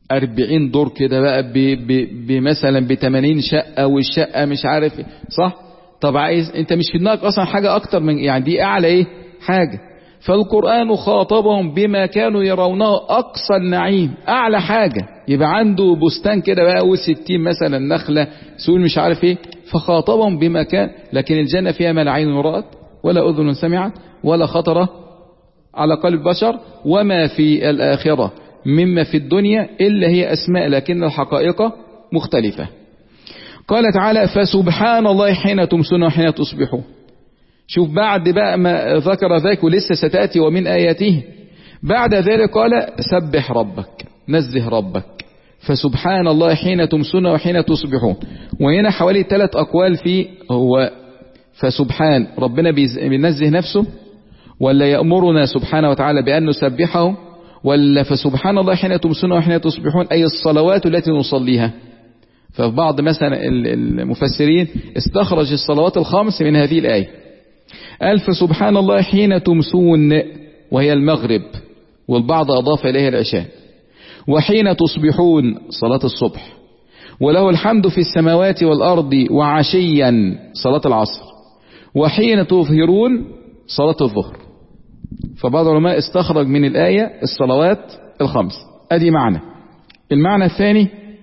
أربعين دور كده بقى بمثلا بتمانين شقة، والشقة مش عارف صح. طب عايز انت مش في دماغك اصلا حاجة اكتر من يعني دي اعلى ايه حاجة. فالقرآن خاطبهم بما كانوا يرونه اقصى النعيم، اعلى حاجة. يبقى عنده بستان كده بقى وستين مثلا نخلة سول مش عارف ايه، فخاطبهم بما كان. لكن الجنة فيها ما لا عين رأت ولا اذن سمعت ولا خطر على قلب بشر، وما في الآخرة مما في الدنيا إلا هي أسماء لكن الحقائق مختلفة. قال تعالى فسبحان الله حين تمسون وحين تصبحون. شوف بعد بقى ما ذكر ذلك ولسه ستأتي ومن آياته، بعد ذلك قال سبح ربك، نزه ربك. فسبحان الله حين تمسون وحين تصبحون. وهنا حوالي ثلاث أقوال في هو فسبحان ربنا بينزه نفسه، ولا يأمرنا سبحانه وتعالى بأن نسبحه، ولا فسبحان الله حين تمسون وحين تصبحون أي الصلوات التي نصليها. ففي بعض مثلا المفسرين استخرج الصلوات الخمس من هذه الآية. قال فسبحان الله حين تمسون وهي المغرب، والبعض أضاف إليها العشاء، وحين تصبحون صلاة الصبح، وله الحمد في السماوات والأرض وعشيا صلاة العصر، وحين تظهرون صلاة الظهر. فبعض العلماء استخرج من الآية الصلوات الخمس. أدي معنى. المعنى الثاني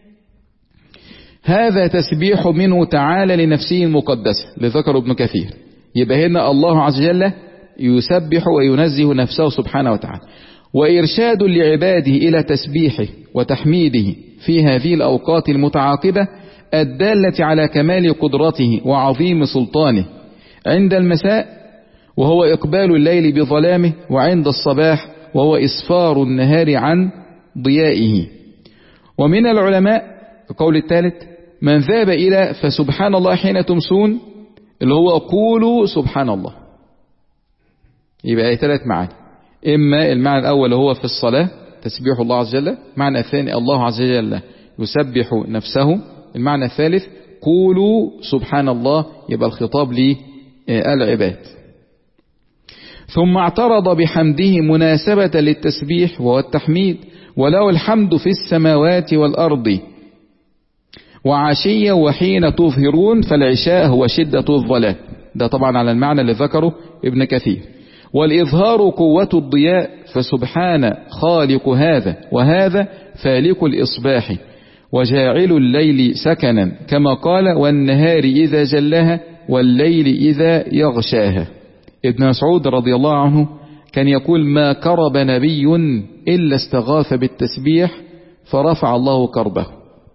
هذا تسبيح منه تعالى لنفسه المقدسة لذكر ابن كثير. يبقى هنا الله عز وجل يسبح وينزه نفسه سبحانه وتعالى، وإرشاد لعباده إلى تسبيحه وتحميده في هذه الأوقات المتعاقبة الدالة على كمال قدرته وعظيم سلطانه، عند المساء وهو إقبال الليل بظلامه، وعند الصباح وهو إسفار النهار عن ضيائه. ومن العلماء القول الثالث من ذهب إلى فسبحان الله حين تمسون اللي هو قولوا سبحان الله. يبقى ثلاث معاني، إما المعنى الأول هو في الصلاة تسبيح الله عز وجل، المعنى الثاني الله عز وجل يسبح نفسه، المعنى الثالث قولوا سبحان الله، يبقى الخطاب للعباد. ثم اعترض بحمده مناسبة للتسبيح وهو التحميد، وله الحمد في السماوات والأرض وعشيا وحين تظهرون، فالعشاء هو شدة الظلام. ده طبعا على المعنى اللي ذكره ابن كثير. والإظهار قوة الضياء، فسبحان خالق هذا وهذا فالق الإصباح وجاعل الليل سكنا، كما قال والنهار إذا جلها والليل إذا يغشاها. ابن مسعود رضي الله عنه كان يقول ما كرب نبي إلا استغاث بالتسبيح فرفع الله كربه،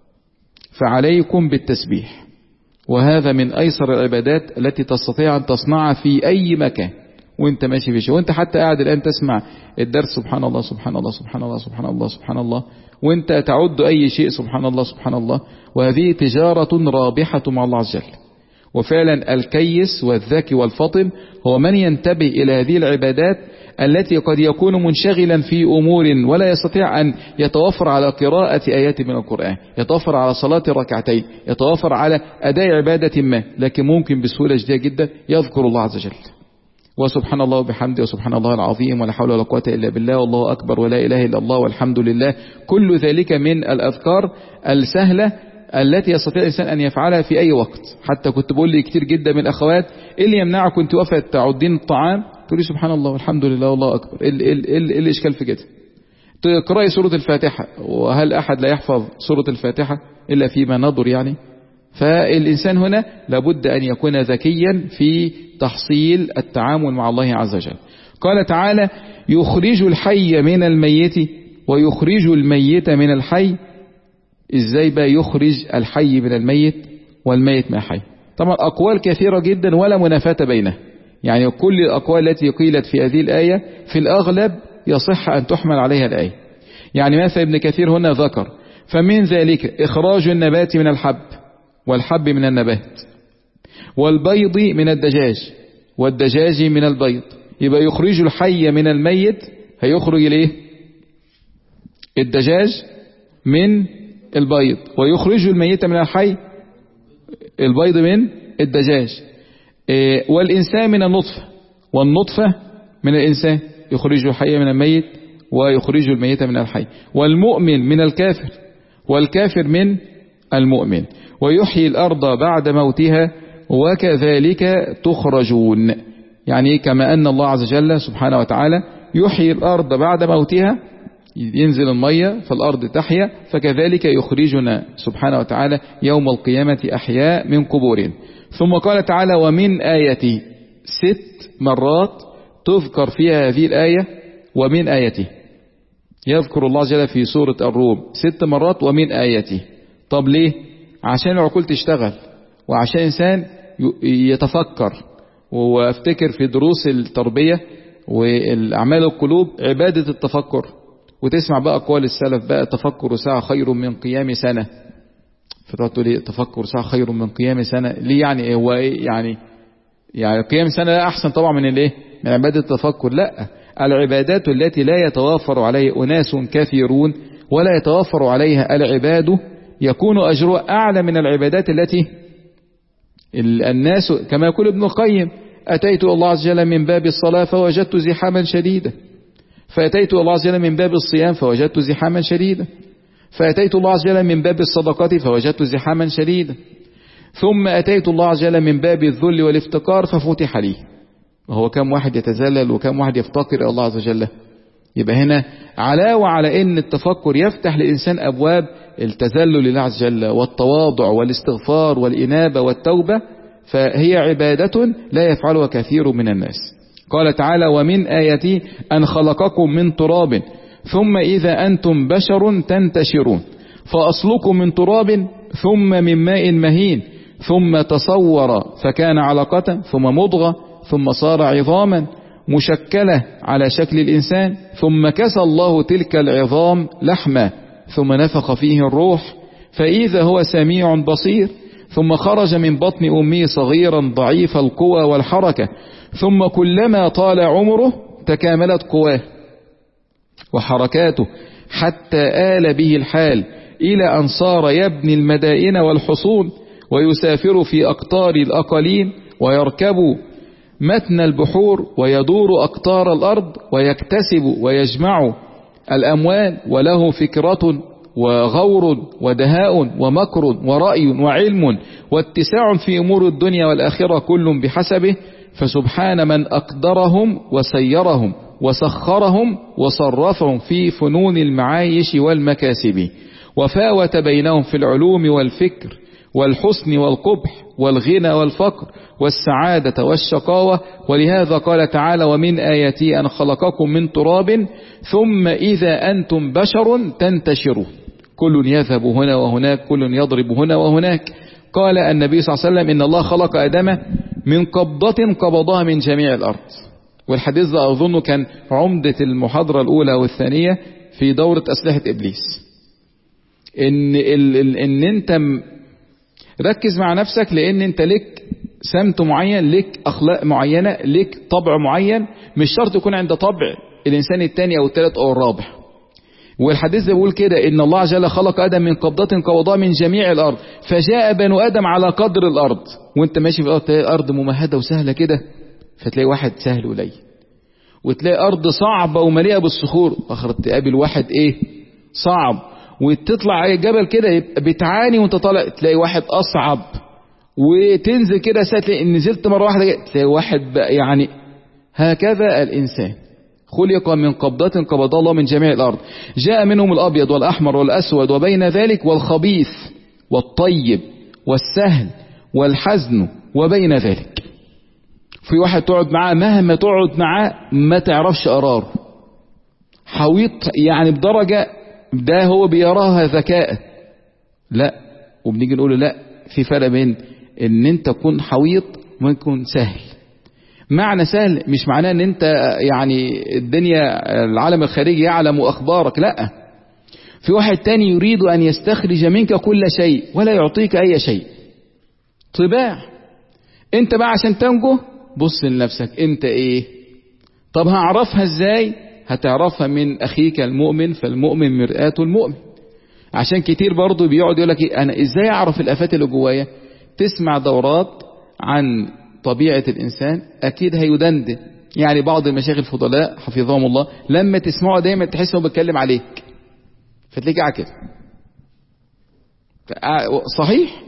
فعليكم بالتسبيح، وهذا من أيسر العبادات التي تستطيع أن تصنعها في أي مكان وانت ماشي في شيء، وانت حتى قاعد الآن تسمع الدرس سبحان الله سبحان الله سبحان الله سبحان الله سبحان الله، وانت تعد أي شيء سبحان الله سبحان الله. وهذه تجارة رابحة مع الله عز وجل. وفعلا الكيس والذكي والفطن هو من ينتبه إلى هذه العبادات التي قد يكون منشغلا في أمور ولا يستطيع أن يتوفر على قراءة آيات من القرآن، يتوفر على صلاة ركعتين، يتوفر على أداء عبادة ما، لكن ممكن بسهولة جديدة جدا يذكر الله عز وجل وسبحان الله وبحمده وسبحان الله العظيم ولا حول ولا قوة إلا بالله والله أكبر ولا إله إلا الله والحمد لله. كل ذلك من الأذكار السهلة التي يستطيع الإنسان أن يفعلها في أي وقت. حتى كنت بقول لي كتير جدا من الأخوات إيه اللي يمنعك كنت واقفة تعدين الطعام تقولي سبحان الله والحمد لله والله أكبر، إيه إيه إيه الإشكال في كده؟ تقرأي سورة الفاتحة، وهل أحد لا يحفظ سورة الفاتحة إلا فيما نظر يعني؟ فالإنسان هنا لابد أن يكون ذكيا في تحصيل التعامل مع الله عز وجل. قال تعالى يخرج الحي من الميت ويخرج الميت من الحي. ازاي بقى يخرج الحي من الميت والميت من الحي؟ طبعا أقوال كثيرة جدا ولا منافاة بينها، يعني كل الأقوال التي قيلت في هذه الآية في الأغلب يصح أن تحمل عليها الآية. يعني مثلا ابن كثير هنا ذكر فمن ذلك إخراج النبات من الحب والحب من النبات والبيض من الدجاج والدجاج من البيض. يبقى يخرج الحي من الميت، هيخرج الايه؟ الدجاج من البيض، ويخرج الميت من الحي البيض من الدجاج. والإنسان من النطفة والنطفة من الإنسان، يخرج الحي من الميت ويخرج الميت من الحي، والمؤمن من الكافر، والكافر من المؤمن، ويحيي الأرض بعد موتها وكذلك تخرجون. يعني كما أن الله عز وجل سبحانه وتعالى يحيي الأرض بعد موتها، ينزل المية فالأرض تحيا، فكذلك يخرجنا سبحانه وتعالى يوم القيامة أحياء من قبورهم. ثم قال تعالى ومن آيته، ست مرات تذكر فيها هذه الآية ومن آيته، يذكر الله جل في سورة الروم ست مرات ومن آيته. طب ليه؟ عشان العقول تشتغل، وعشان إنسان يتفكر. وافتكر في دروس التربية والأعمال القلوب عبادة التفكر، وتسمع بقى أقوال السلف بقى تفكر ساعة خير من قيام سنة، فتقول تقول لي تفكر ساعة خير من قيام سنة ليه؟ يعني هو ايه يعني؟ يعني قيام سنة لا أحسن طبعا من الايه؟ من عبادة التفكر. لا، العبادات التي لا يتوافر عليها أناس كثيرون ولا يتوافر عليها العباد يكون أجرها أعلى من العبادات التي الناس، كما يقول ابن القيم أتيت الله عز وجل من باب الصلاة فوجدت زحاما شديدا، فأتيت الله عز وجل من باب الصيام فوجدت زحاما شديدا، فأتيت الله عز وجل من باب الصدقات فوجدت زحاما شديدا، ثم أتيت الله عز وجل من باب الذل والافتقار ففتح لي. وهو كم واحد يتذلل وكم واحد يفتقر إلى الله عز وجل؟ يبقى هنا علاوة على أن التفكر يفتح للإنسان أبواب التذلل لله عز وجل والتواضع والاستغفار والإنابة والتوبة، فهي عبادة لا يفعلها كثير من الناس. قال تعالى ومن آياته أن خلقكم من تراب ثم إذا أنتم بشر تنتشرون، فأصلكم من تراب ثم من ماء مهين ثم تصور فكان علقة ثم مضغة ثم صار عظاما مشكلة على شكل الإنسان، ثم كسى الله تلك العظام لحما ثم نفخ فيه الروح فإذا هو سميع بصير، ثم خرج من بطن أمه صغيرا ضعيف القوى والحركة، ثم كلما طال عمره تكاملت قواه وحركاته حتى آل به الحال إلى أن صار يبني المدائن والحصون ويسافر في أقطار الأقاليم ويركب متن البحور ويدور أقطار الأرض ويكتسب ويجمع الأموال، وله فكرة وغور ودهاء ومكر ورأي وعلم واتساع في أمور الدنيا والآخرة كل بحسبه، فسبحان من أقدرهم وسيرهم وسخرهم وصرفهم في فنون المعايش والمكاسب، وفاوت بينهم في العلوم والفكر والحسن والقبح والغنى والفقر والسعادة والشقاوة. ولهذا قال تعالى ومن آياته أن خلقكم من تراب ثم إذا أنتم بشر تنتشرون، كل يذهب هنا وهناك، كل يضرب هنا وهناك. قال النبي صلى الله عليه وسلم إن الله خلق آدم من قبضة قبضها من جميع الأرض، والحديث ده أظنه كان عمدة المحاضرة الأولى والثانية في دورة أسلحة إبليس. إن, إن أنت ركز مع نفسك، لأن أنت لك سمت معين، لك أخلاق معينة، لك طبع معين، مش شرط يكون عند طبع الإنسان الثاني أو الثالث أو الرابع. والحديث بيقول كده إن الله جل خلق آدم من قبضة قبضها من جميع الأرض فجاء بنو آدم على قدر الأرض. وانت ماشي في الأرض تلاقي الأرض ممهدة وسهلة كده، فتلاقي واحد سهل قليل، وتلاقي أرض صعبة ومليئة بالصخور، آخر تقابل واحد إيه صعب، وتطلع على جبل كده بتعاني وانت طالع تلاقي واحد أصعب، وتنزل كده تلاقي نزلت مرة واحدة تلاقي واحد بقى. يعني هكذا الإنسان خلق من قبضة قبض الله من جميع الأرض، جاء منهم الأبيض والأحمر والأسود وبين ذلك والخبيث والطيب والسهل والحزن وبين ذلك. في واحد تقعد معاه مهما تقعد معاه ما تعرفش قراره، حويط يعني بدرجة ده هو بيراها ذكاء، لا، وبنيجي نقول له لا، في فرق بين ان انت تكون حويط وما تكون سهل. معنى سهل مش معناه ان انت يعني الدنيا العالم الخارجي يعلم اخبارك، لا، في واحد تاني يريد ان يستخرج منك كل شيء ولا يعطيك اي شيء. طباع. انت بقى عشان تنجو بص لنفسك انت ايه. طب هعرفها ازاي؟ هتعرفها من اخيك المؤمن، فالمؤمن مرآة المؤمن. عشان كتير برضو بيقعد يقول لك انا ازاي اعرف الافات اللي جوايا؟ تسمع دورات عن طبيعة الانسان، اكيد هيدندن يعني بعض المشايخ الفضلاء حفظهم الله لما تسمعه دايما تحس انه بيتكلم عليك، فتلاقيك قاعد كده صحيح.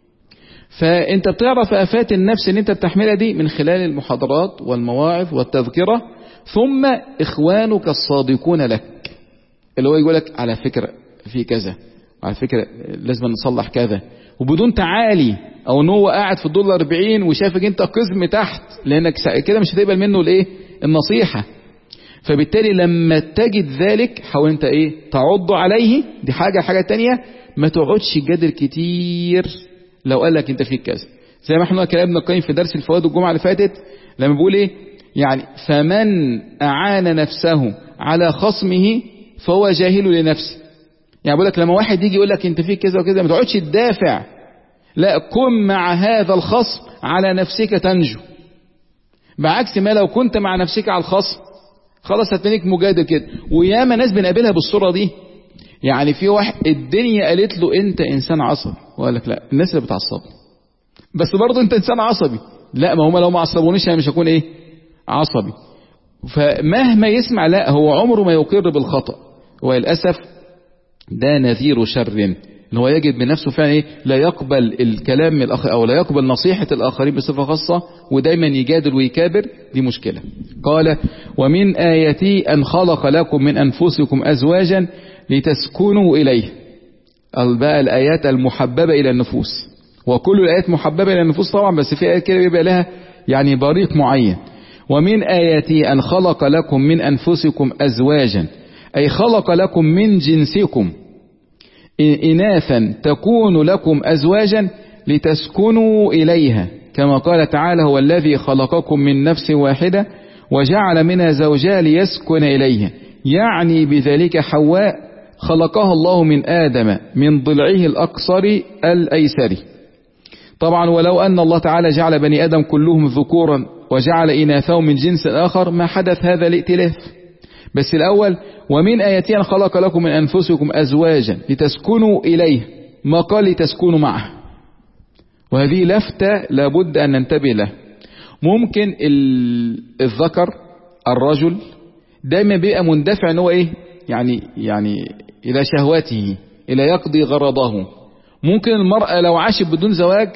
فانت بتعرف آفات النفس اللي انت بتحملها دي من خلال المحاضرات والمواعظ والتذكرة، ثم اخوانك الصادقون لك اللي هو يقولك على فكرة في كذا، على فكرة لازم نصلح كذا، وبدون تعالي، او ان هو قاعد في الدور الاربعين وشافك انت قزم تحت، لانك كده مش هتقبل منه الايه النصيحة. فبالتالي لما تجد ذلك حاول انت ايه تعض عليه، دي حاجة. حاجة تانية ما تقعدش جدل كتير لو قال لك انت فيك كذا، زي ما احنا كلام ابن القيم في درس الفوائد الجمعة اللي فاتت لما بيقول ايه يعني فمن اعان نفسه على خصمه فهو جاهل لنفسه. يعني بقول لك لما واحد يجي يقول لك انت فيك كذا وكذا ما تقعدش تدافع، لا كن مع هذا الخصم على نفسك تنجو، بعكس ما لو كنت مع نفسك على الخصم خلاص هتلاقيك مجادل كده. وياما ناس بنقابلها بالصورة دي، يعني في واحد الدنيا قالت له انت انسان عصبي وقال لك لا الناس اللي بتعصبني، بس برضه انت انسان عصبي، لا ما هم لو ما عصبونيش انا مش هكون ايه عصبي. فمهما يسمع لا هو عمره ما يقر بالخطأ، وللأسف ده نذير شر، ان هو يجد بنفسه فعلا ايه لا يقبل الكلام من الاخر او لا يقبل نصيحة الاخرين بصفة خاصة، ودايما يجادل ويكابر، دي مشكلة. قال ومن آياتي ان خلق لكم من انفسكم ازواجا لتسكنوا اليه. بقى الايات المحببة الى النفوس، وكل الايات محببة الى النفوس طبعا، بس في ايات كده بيبقى لها يعني بريق معين. ومن آياتي ان خلق لكم من انفسكم ازواجا، اي خلق لكم من جنسكم إناثا تكون لكم أزواجا لتسكنوا إليها، كما قال تعالى هو الذي خلقكم من نفس واحدة وجعل منها زوجها ليسكن إليها، يعني بذلك حواء خلقها الله من آدم من ضلعه الأقصر الأيسر. طبعا ولو أن الله تعالى جعل بني آدم كلهم ذكورا وجعل إناثهم من جنس آخر ما حدث هذا الائتلاف. بس الأول ومن آياتي أن خلق لكم من أنفسكم أزواجا لتسكنوا إليه، ما قال لتسكنوا معه، وهذه لفتة لابد أن ننتبه له. ممكن الذكر الرجل دايما بيبقى مندفع ان هو ايه يعني يعني إلى شهواته، إلى يقضي غرضه. ممكن المرأة لو عاشت بدون زواج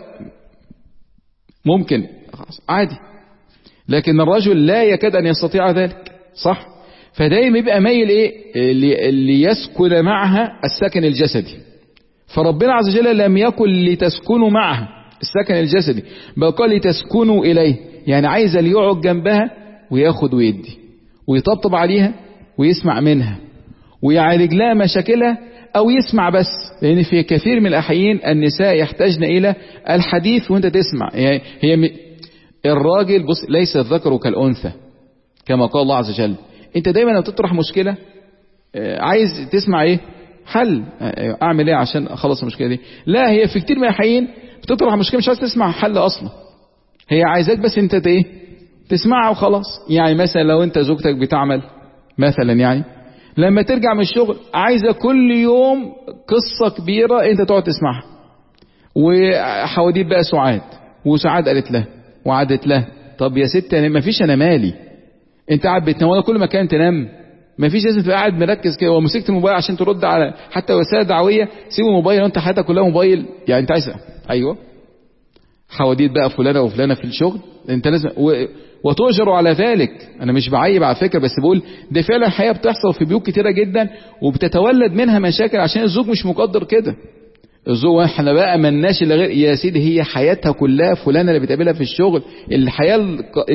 ممكن عادي، لكن الرجل لا يكاد أن يستطيع ذلك، صح؟ فدايما يبقى ميل ايه اللي يسكن معها السكن الجسدي. فربنا عز وجل لم يقل لتسكنوا معها السكن الجسدي، بل قال لتسكنوا اليه، يعني عايز اللي يقعد جنبها وياخد ويدي ويطبطب عليها ويسمع منها ويعالج لها مشاكلها، او يسمع بس، لان في كثير من الاحيان النساء يحتاجن الى الحديث وانت تسمع. يعني هي الراجل بص ليس الذكر كالانثى كما قال الله عز وجل. انت دايما لو تطرح مشكلة عايز تسمع ايه حل، اعمل ايه عشان اخلص المشكلة دي؟ لا، هي في كتير من الاحيان بتطرح مشكلة مش عايز تسمع حل اصلا، هي عايزاك بس انت ايه تسمعها وخلاص. يعني مثلا لو انت زوجتك بتعمل مثلا، يعني لما ترجع من الشغل عايزة كل يوم قصة كبيرة انت تقعد تسمعها، وحواديت بقى سعاد، وسعاد قالت له وعدت له. طب يا ست انا ما فيش، انا مالي، انت قاعد بتنام كل مكان تنام، ما فيش لازم تبقى قاعد مركز كده ومسكت الموبايل عشان ترد على حتى وسائل دعويه. سيب الموبايل وانت حياتك كلها موبايل، يعني انت عايز ايوه حواديت بقى فلانه وفلانه في الشغل انت لازم و... وتؤجر على ذلك. انا مش بعيب على فكره، بس بقول ده فعلا حقيقه بتحصل في بيوت كتيره جدا، وبتتولد منها مشاكل عشان الزوج مش مقدر كده. الزوج احنا بقى ملناش الا غير يا سيدي، هي حياتها كلها فلانه اللي بتقابلها في الشغل، الحياه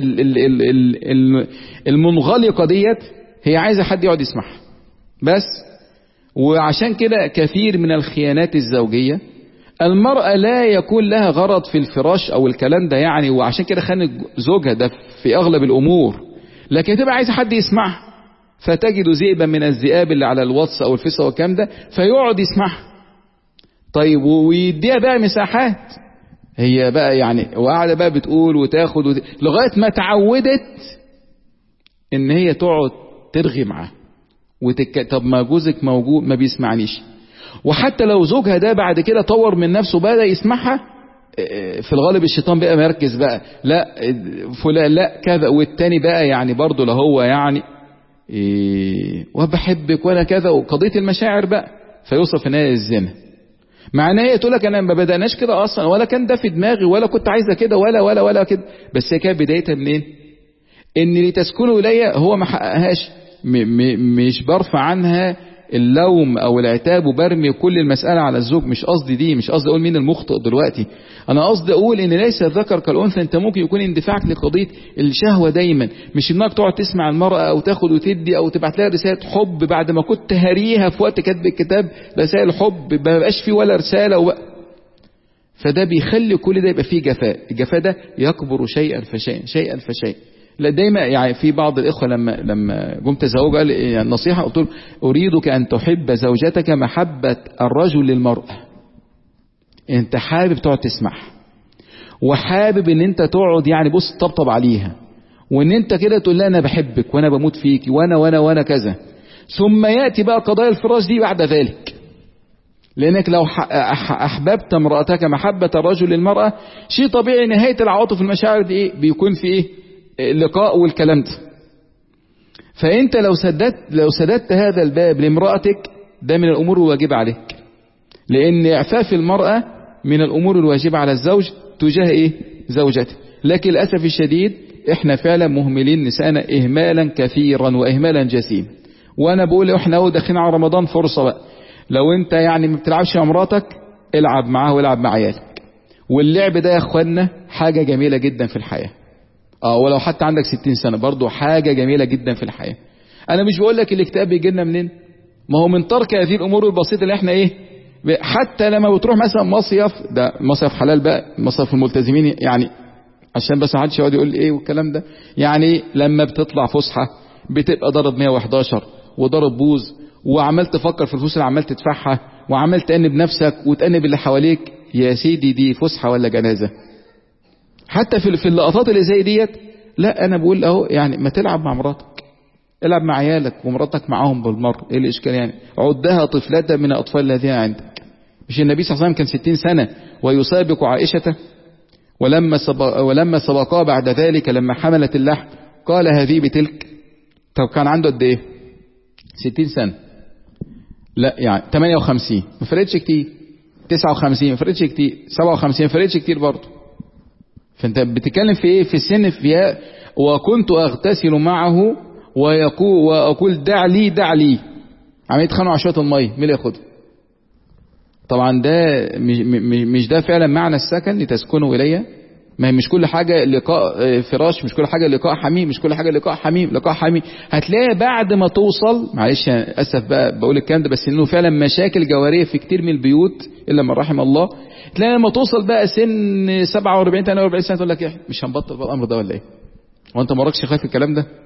المنغلقه ديت هي عايزه حد يقعد يسمعها بس. وعشان كده كثير من الخيانات الزوجيه المرأة لا يكون لها غرض في الفراش او الكلام ده يعني، وعشان كده خانت زوجها ده في اغلب الامور، لكن تبقى عايزة حد يسمعها، فتجد ذئبا من الذئاب اللي على الواتس او الفيس او الكلام ده فيقعد يسمعها. طيب ويديها بقى مساحات، هي بقى يعني وقاعدة بقى بتقول وتاخد وت... لغاية ما تعودت ان هي تقعد ترغي معاه وتك... طب ما جوزك موجود ما بيسمعنيش. وحتى لو زوجها ده بعد كده طور من نفسه بدأ يسمعها، في الغالب الشيطان بقى مركز بقى، لا فلان لا كذا، والتاني بقى يعني برضه لو هو يعني إيه وبحبك وانا كذا، وقضيه المشاعر بقى فيوصل في نهايه الزنا. مع ان هي تقول لك انا ما بدأناش كده اصلا، ولا كان ده في دماغي، ولا كنت عايزه كده، ولا ولا ولا كده، بس هي كانت بدايتها منين؟ ان لتسكنوا الي هو ما حققهاش. مش برفع عنها اللوم او العتاب وبرمي كل المسألة على الزوج، مش قصدي دي، مش قصدي اقول مين المخطئ دلوقتي، انا قصدي اقول ان ليس الذكر كالانثى. انت ممكن يكون اندفاعك لقضية الشهوة دايما، مش انك تقعد تسمع المرأة او تاخد وتدي او تبعت لها رسالة حب بعد ما كنت هريها في وقت كتب الكتاب رسائل حب، ما بقاش فيه ولا رسالة وبقى. فده بيخلي كل ده يبقى فيه جفاء، الجفاء ده يكبر شيئا فشيئا شيئا فشيئا. لا دايما يعني في بعض الاخوه لما لما جم تزوجوا قال يعني نصيحه، قلت له اريدك ان تحب زوجتك محبه الرجل للمراه. انت حابب تقعد تسمعها، وحابب ان انت تقعد يعني بص تطبطب عليها، وان انت كده تقول لها انا بحبك وانا بموت فيكي وانا وانا وانا كذا، ثم ياتي بقى قضايا الفراش دي بعد ذلك. لانك لو احببت امرأتك محبه الرجل للمراه، شيء طبيعي نهايه العواطف والمشاعر دي ايه؟ بيكون في ايه؟ اللقاء والكلام ده. فانت لو سددت لو سددت هذا الباب لامرأتك، ده من الامور الواجبة عليك، لان اعفاف المرأة من الامور الواجبة على الزوج تجاه ايه؟ زوجته. لكن للاسف الشديد احنا فعلا مهملين نساءنا اهمالا كثيرا واهمالا جسيما. وانا بقول احنا اهو داخلين على رمضان، فرصة بقى لو انت يعني ما بتلعبش مع مراتك العب معاها والعب مع عيالك. واللعب ده يا اخوانا حاجة جميلة جدا في الحياة، اه ولو حتى عندك ستين سنة برضو حاجة جميلة جدا في الحياة. انا مش بقول لك الاكتئاب بيجي لنا منين، ما هو من ترك هذه الامور البسيطة اللي احنا ايه. حتى لما بتروح مثلا مصيف، ده مصيف حلال بقى، مصيف الملتزمين يعني، عشان بس محدش يقعد يقول ايه والكلام ده. يعني لما بتطلع فسحة بتبقى ضرب مية وحداشر وضرب بوز، وعمال تفكر في الفلوس اللي عمال تدفعها، وعمال تأنب نفسك وتأنب اللي حواليك. يا سيدي دي فسحة ولا جنازة؟ حتى في في اللقطات اللي زي ديت، لا انا بقول اهو يعني ما تلعب مع مراتك، العب مع عيالك ومراتك معاهم بالمر، ايه الاشكال يعني؟ عدها طفلة من الاطفال الذين عندك. مش النبي صلى الله عليه وسلم كان ستين سنة ويسابق عائشة؟ ولما سبق ولما سبقا بعد ذلك لما حملت اللحم قال هذه بتلك. طب كان عنده قد ايه؟ ستين سنة، لا يعني ثمانية وخمسين، ما فرقتش كتير. تسعة وخمسين ما فرقتش كتير. سبعة وخمسين ما فرقتش كتير برضه. فانت بتتكلم في ايه؟ في السن فيها. وكنت اغتسل معه ويقول واقول دع لي دع لي، عمال يتخانقوا على شويه الميه مين اللي ياخدها؟ طبعا ده مش, مش ده فعلا معنى السكن لتسكنوا الي. ما هي مش كل حاجه لقاء فراش، مش كل حاجه لقاء حميم، مش كل حاجه لقاء حميم لقاء حميم. هتلاقي بعد ما توصل، معلش اسف بقى بقول الكلام ده، بس انه فعلا مشاكل جواريه في كتير من البيوت الا من رحم الله. تلاقي لما توصل بقى سن سبعة وأربعين ثمانية وأربعين سنه تقول لك ايه مش هنبطل بقى الامر ده ولا ايه؟ وانت ما وراكش خايف الكلام ده؟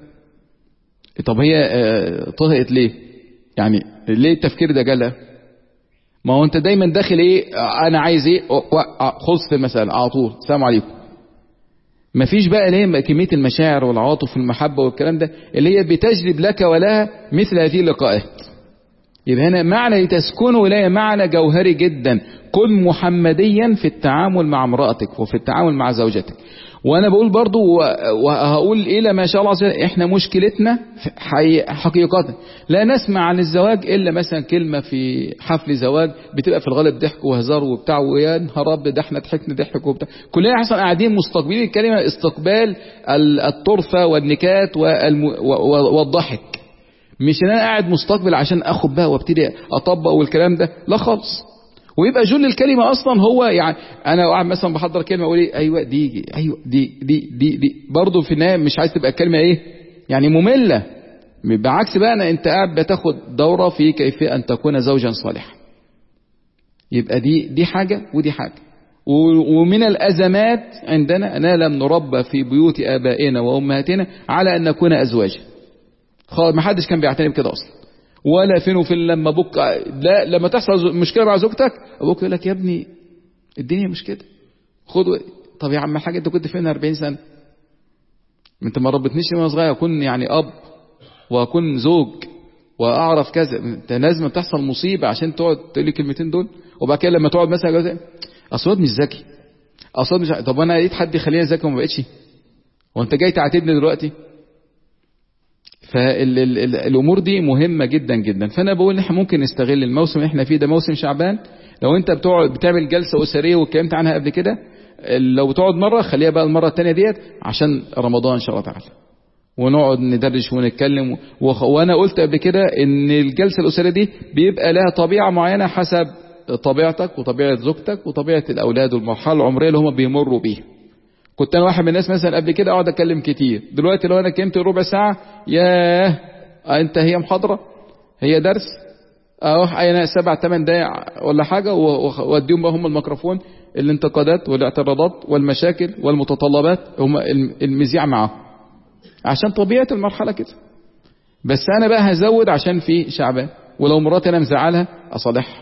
طب هي طهقت ليه؟ يعني ليه التفكير ده جالها؟ ما هو انت دايما داخل ايه؟ انا عايز ايه؟ خلص في المسألة على طول السلام عليكم. مفيش بقى ليه كمية المشاعر والعواطف والمحبة والكلام ده اللي هي بتجلب لك ولها مثل هذه اللقاءات. يبقى هنا معنى لتسكنوا إليه معنى جوهري جدا. كن محمديا في التعامل مع امرأتك وفي التعامل مع زوجتك. وانا بقول برضو وهقول ايه لما شاء الله عز وجل، احنا مشكلتنا حقيقة لا نسمع عن الزواج الا مثلا كلمة في حفل زواج بتبقى في الغالب ضحك وهزار وبتاع، ويا نهار ابيض ده احنا ضحكنا ضحك وبتاع. كلنا احسن قاعدين مستقبلين الكلمة استقبال الطرفة والنكات والضحك، مش انا قاعد مستقبل عشان اخد بقى وابتدي اطبق والكلام ده، لا خالص. ويبقى جل الكلمة اصلا هو يعني انا قاعد مثلا بحضر كلمة اقول ايه ايوه دي ايوه دي دي دي دي برضه في النهاية مش عايز تبقى الكلمة ايه يعني مملة. بعكس بقى انا انت قاعد بتاخد دورة في كيفية ان تكون زوجا صالحا. يبقى دي دي حاجة ودي حاجة. ومن الازمات عندنا اننا لم نربى في بيوت ابائنا وامهاتنا على ان نكون ازواجا. خالص ما حدش كان بيعتني بكده اصلا. ولا فين وفين لما ابوك لا لما تحصل مشكله مع زوجتك ابوك يقول لك يا ابني الدنيا مش كده خد و... طب يا عم حاجه انت كنت فين أربعين سنه؟ انت ما ربتنيش وانا صغير اكون يعني اب واكون زوج واعرف كذا. انت لازم تحصل مصيبه عشان تقعد تقول لي الكلمتين دول. وبعد كده لما تقعد مثلا اصل الواد مش ذكي، اصلا مش. طب انا لقيت حد يخليني اذاكر وما بقتش، وانت جاي تعاتبني دلوقتي؟ فالامور دي مهمه جدا جدا. فانا بقول ان احنا ممكن نستغل الموسم اللي احنا فيه ده، موسم شعبان. لو انت بتقعد بتعمل جلسه اسريه واتكلمت عنها قبل كده، لو بتقعد مره خليها بقى المره الثانيه ديت عشان رمضان ان شاء الله تعالى، ونقعد ندردش ونتكلم. وخ... وانا قلت قبل كده ان الجلسه الاسريه دي بيبقى لها طبيعه معينه حسب طبيعتك وطبيعه زوجتك وطبيعه الاولاد والمرحله العمريه اللي هم بيمروا بيها. كنت انا واحد من الناس مثلا قبل كده اقعد اتكلم كتير، دلوقتي لو انا اتكلمت ربع ساعه ياه انت هي محاضره هي درس، اروح انا سبع ثمان دقايق ولا حاجه واديهم بقى هم الميكروفون، الانتقادات والاعتراضات والمشاكل والمتطلبات هم المذيع معاهم، عشان طبيعه المرحله كده. بس انا بقى هزود عشان في شعبان، ولو مراتي انا مزعلها اصالحها.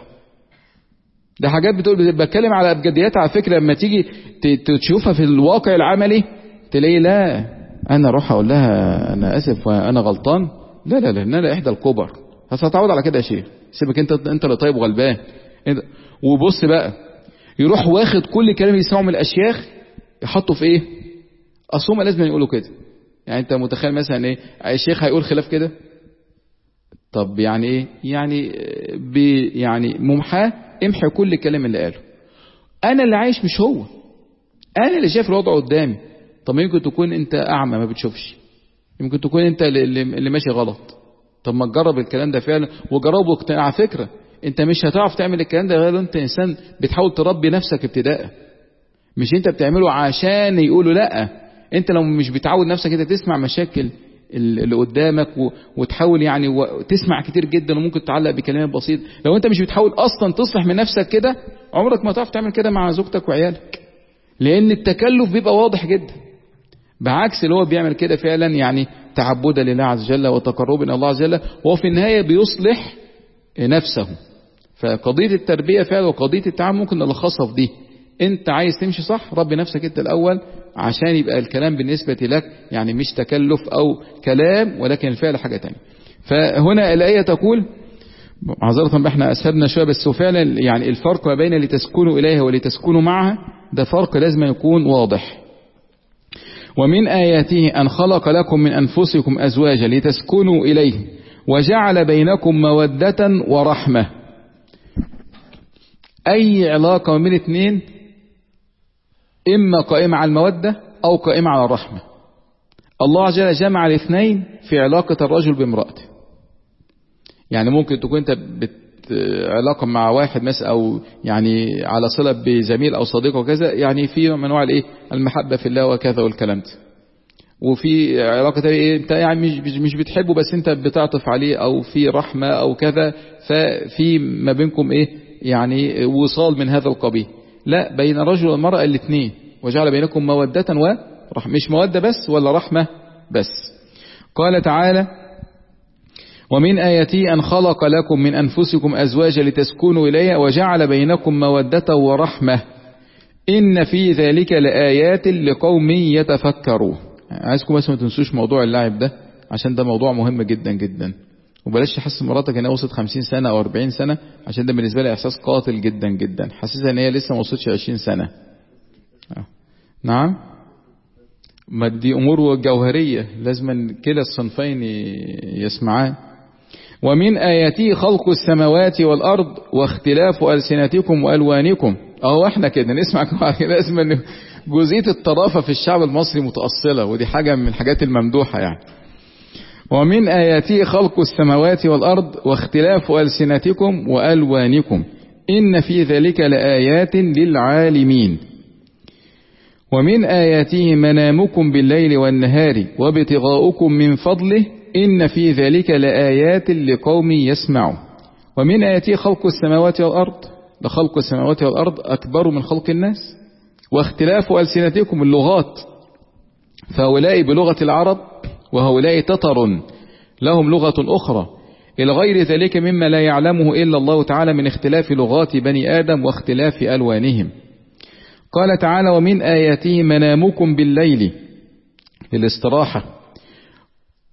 ده حاجات بتقول بتكلم على ابجديات على فكره، لما تيجي تشوفها في الواقع العملي تلاقي لا انا اروح اقول لها انا اسف وانا غلطان، لا لا لا انا احدى الكبر، هتتعود على كده يا شيخ، سيبك انت انت اللي طيب وغلبان. وبص بقى يروح واخد كل كلام يسمعه من الاشياخ يحطه في ايه؟ اصل هم لازم يقولوا كده. يعني انت متخيل مثلا ايه الشيخ هيقول خلاف كده؟ طب يعني ايه؟ يعني ب يعني ممحاه امحي كل الكلام اللي قاله. انا اللي عايش مش هو، انا اللي شايف الوضع قدامي. طب يمكن تكون انت اعمى ما بتشوفش، يمكن تكون انت اللي, اللي ماشي غلط. طب ما تجرب الكلام ده فعلا وجربه. على فكره انت مش هتعرف تعمل الكلام ده غير انت انسان بتحاول تربي نفسك ابتداء، مش انت بتعمله عشان يقولوا لا. انت لو مش بتعود نفسك انت تسمع مشاكل اللي قدامك وتحاول يعني تسمع كتير جدا وممكن تعلق بكلمات بسيطه، لو انت مش بتحاول اصلا تصلح من نفسك كده عمرك ما تعرف تعمل كده مع زوجتك وعيالك، لان التكلف بيبقى واضح جدا. بعكس اللي هو بيعمل كده فعلا يعني تعبدا لله عز وجل وتقربا الى الله عز وجل، وهو في النهايه بيصلح نفسه. فقضيه التربيه فعلا وقضيه التعامل ممكن نلخصها في دي، انت عايز تمشي صح ربي نفسك انت الاول عشان يبقى الكلام بالنسبة لك يعني مش تكلف او كلام ولكن الفعل حاجة تانية. فهنا الآية تقول معذرة احنا اسهبنا شوية، بس فعلا يعني الفرق ما بين لتسكنوا اليها ولتسكنوا معها ده فرق لازم يكون واضح. ومن آياته أن خلق لكم من أنفسكم أزواجا لتسكنوا إليه وجعل بينكم مودة ورحمة. أي علاقة من الاثنين إما قائمة على المودة أو قائمة على الرحمة. الله عز وجل جمع الاثنين في علاقة الرجل بامرأته. يعني ممكن تكون أنت بت علاقة مع واحد مثلا أو يعني على صلة بزميل أو صديق وكذا، يعني في من نوع الإيه المحبة في الله وكذا والكلام ده. وفي علاقة إيه أنت يعني مش مش بتحبه بس أنت بتعطف عليه أو في رحمة أو كذا، ففي ما بينكم إيه يعني وصال من هذا القبيل. لا، بين الرجل والمرأة الاثنين وجعل بينكم مودة ورحمة، مش مودة بس ولا رحمة بس. قال تعالى ومن آياته أن خلق لكم من أنفسكم أزواجا لتسكنوا إليها وجعل بينكم مودة ورحمة إن في ذلك لآيات لقوم يتفكرون. عايزكم بس ما تنسوش موضوع اللعب ده عشان ده موضوع مهم جدا جدا، وبلاش تحس مراتك انها وصلت خمسين سنة او اربعين سنة عشان ده بالنسبة لي احساس قاتل جدا جدا، حاسسها ان هي لسه ما وصلتش عشرين سنة. آه. نعم، ما دي امور جوهرية لازم كلا الصنفين يسمعان. ومن آياته خلق السماوات والأرض واختلاف ألسنتكم وألوانكم. اهو احنا كده نسمع لازم جزئية الطرافة في الشعب المصري متأصلة، ودي حاجة من الحاجات الممدوحة يعني. ومن آياته خلق السماوات والأرض واختلاف ألسنتكم وألوانكم إن في ذلك لآيات للعالمين. ومن آياته منامكم بالليل والنهار وابتغاؤكم من فضله إن في ذلك لآيات لقوم يسمعون. ومن آياته خلق السماوات والأرض، لخلق السماوات والأرض أكبر من خلق الناس. واختلاف ألسنتكم اللغات، فهؤلاء بلغة العرب وهؤلاء تتر لهم لغة أخرى إلى غير ذلك مما لا يعلمه إلا الله تعالى من اختلاف لغات بني آدم واختلاف ألوانهم. قال تعالى ومن آياته منامكم بالليل للاستراحة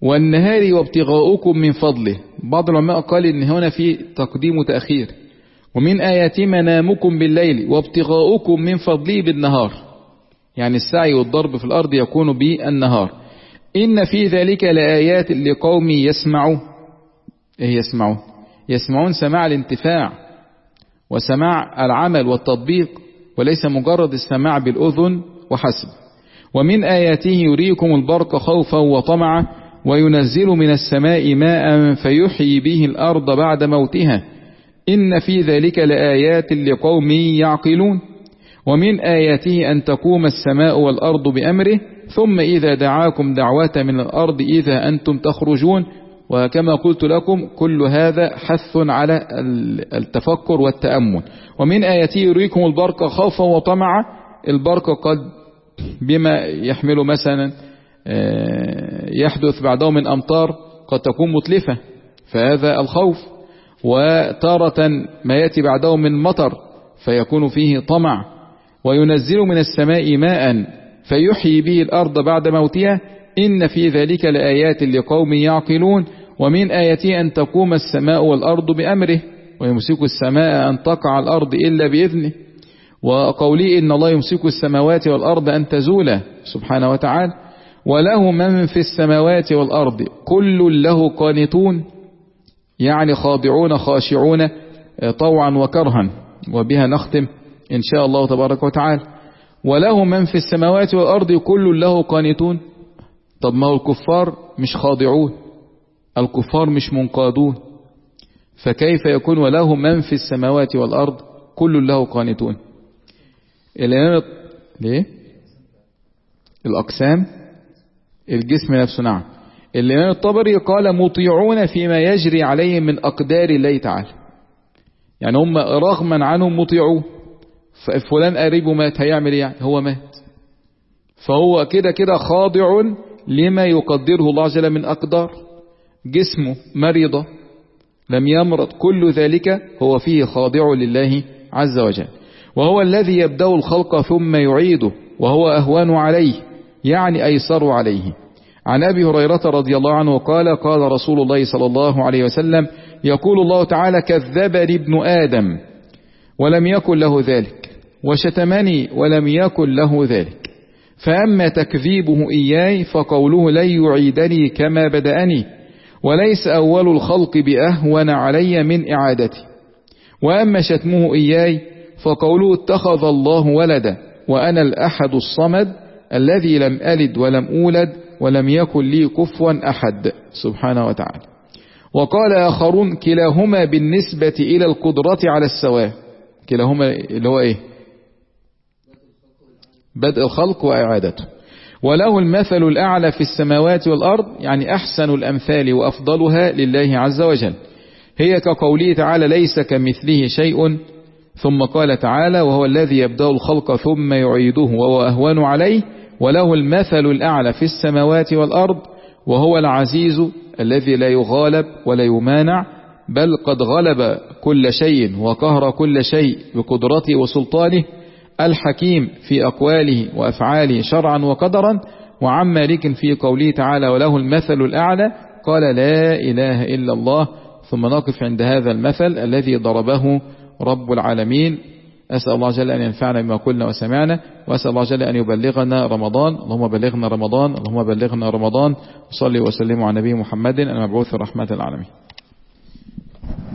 والنهار وابتغاؤكم من فضله. بعض العلماء قال إن هنا في تقديم وتأخير، ومن آياته منامكم بالليل وابتغاؤكم من فضله بالنهار، يعني السعي والضرب في الأرض يكون بالنهار. إن في ذلك لآيات لقوم يسمعون. إيه يسمعون؟ يسمعون سماع الانتفاع وسماع العمل والتطبيق، وليس مجرد السماع بالأذن وحسب. ومن آياته يريكم البرق خوفا وطمعا وينزل من السماء ماء فيحيي به الأرض بعد موتها إن في ذلك لآيات لقوم يعقلون. ومن آياته أن تقوم السماء والأرض بأمره ثم إذا دعاكم دعوة من الأرض إذا أنتم تخرجون. وكما قلت لكم كل هذا حث على التفكر والتأمل. ومن آياته يريكم البرق خوفا وطمعا، البرق قد بما يحمل مثلا يحدث بعده من أمطار قد تكون متلفة، فهذا الخوف. وتارة ما يأتي بعده من مطر فيكون فيه طمع. وينزل من السماء ماء فيحيي به الأرض بعد موتها إن في ذلك لآيات لقوم يعقلون. ومن آياته أن تقوم السماء والأرض بأمره ويمسك السماء أن تقع على الأرض إلا بإذنه. وقوله إن الله يمسك السماوات والأرض أن تزولا سبحانه وتعالى. وله من في السماوات والأرض كل له قانتون، يعني خاضعون خاشعون طوعا وكرها. وبها نختم إن شاء الله تبارك وتعالى. وله من في السماوات والأرض كل له قانتون. طب ما هو الكفار مش خاضعون، الكفار مش منقادون، فكيف يكون وله من في السماوات والأرض كل له قانتون؟ الإمام ليه؟ الأقسام الجسم نفسه. نعم. الإمام الطبري قال مطيعون فيما يجري عليهم من أقدار الله تعالى، يعني هم رغما عنهم مطيعون. فلان قريبه مات هيعمل ايه؟ يعني هو مات، فهو كده كده خاضع لما يقدره الله عز وجل من أقدار. جسمه مريضة لم يمرض، كل ذلك هو فيه خاضع لله عز وجل. وهو الذي يبدأ الخلق ثم يعيده وهو أهون عليه، يعني أيسر عليه. عن أبي هريرة رضي الله عنه قال قال رسول الله صلى الله عليه وسلم يقول الله تعالى كذبني ابن آدم ولم يكن له ذلك، وشتمني ولم يكن له ذلك، فأما تكذيبه إياي فقوله لن يعيدني كما بدأني، وليس أول الخلق بأهون علي من إعادتي. وأما شتمه إياي فقوله اتخذ الله ولدا وأنا الأحد الصمد الذي لم ألد ولم أولد ولم يكن لي كفوا أحد سبحانه وتعالى. وقال آخرون كلاهما بالنسبة إلى القدرة على السواء. كلاهما اللي هو إيه؟ بدء الخلق وإعادته. وله المثل الأعلى في السماوات والأرض، يعني أحسن الأمثال وأفضلها لله عز وجل. هي كقوله تعالى ليس كمثله شيء، ثم قال تعالى وهو الذي يبدأ الخلق ثم يعيده وهو أهون عليه. وله المثل الأعلى في السماوات والأرض، وهو العزيز الذي لا يغالب ولا يمانع، بل قد غلب كل شيء وقهر كل شيء بقدرته وسلطانه. الحكيم في أقواله وأفعاله شرعا وقدرا. وعن مالك في قوله تعالى وله المثل الأعلى قال لا إله إلا الله. ثم نقف عند هذا المثل الذي ضربه رب العالمين. أسأل الله جل أن ينفعنا بما قلنا وسمعنا، وأسأل الله جل أن يبلغنا رمضان. اللهم بلغنا رمضان، اللهم بلغنا رمضان. صلي وسلم على نبي محمد المبعوث رحمة العالمين.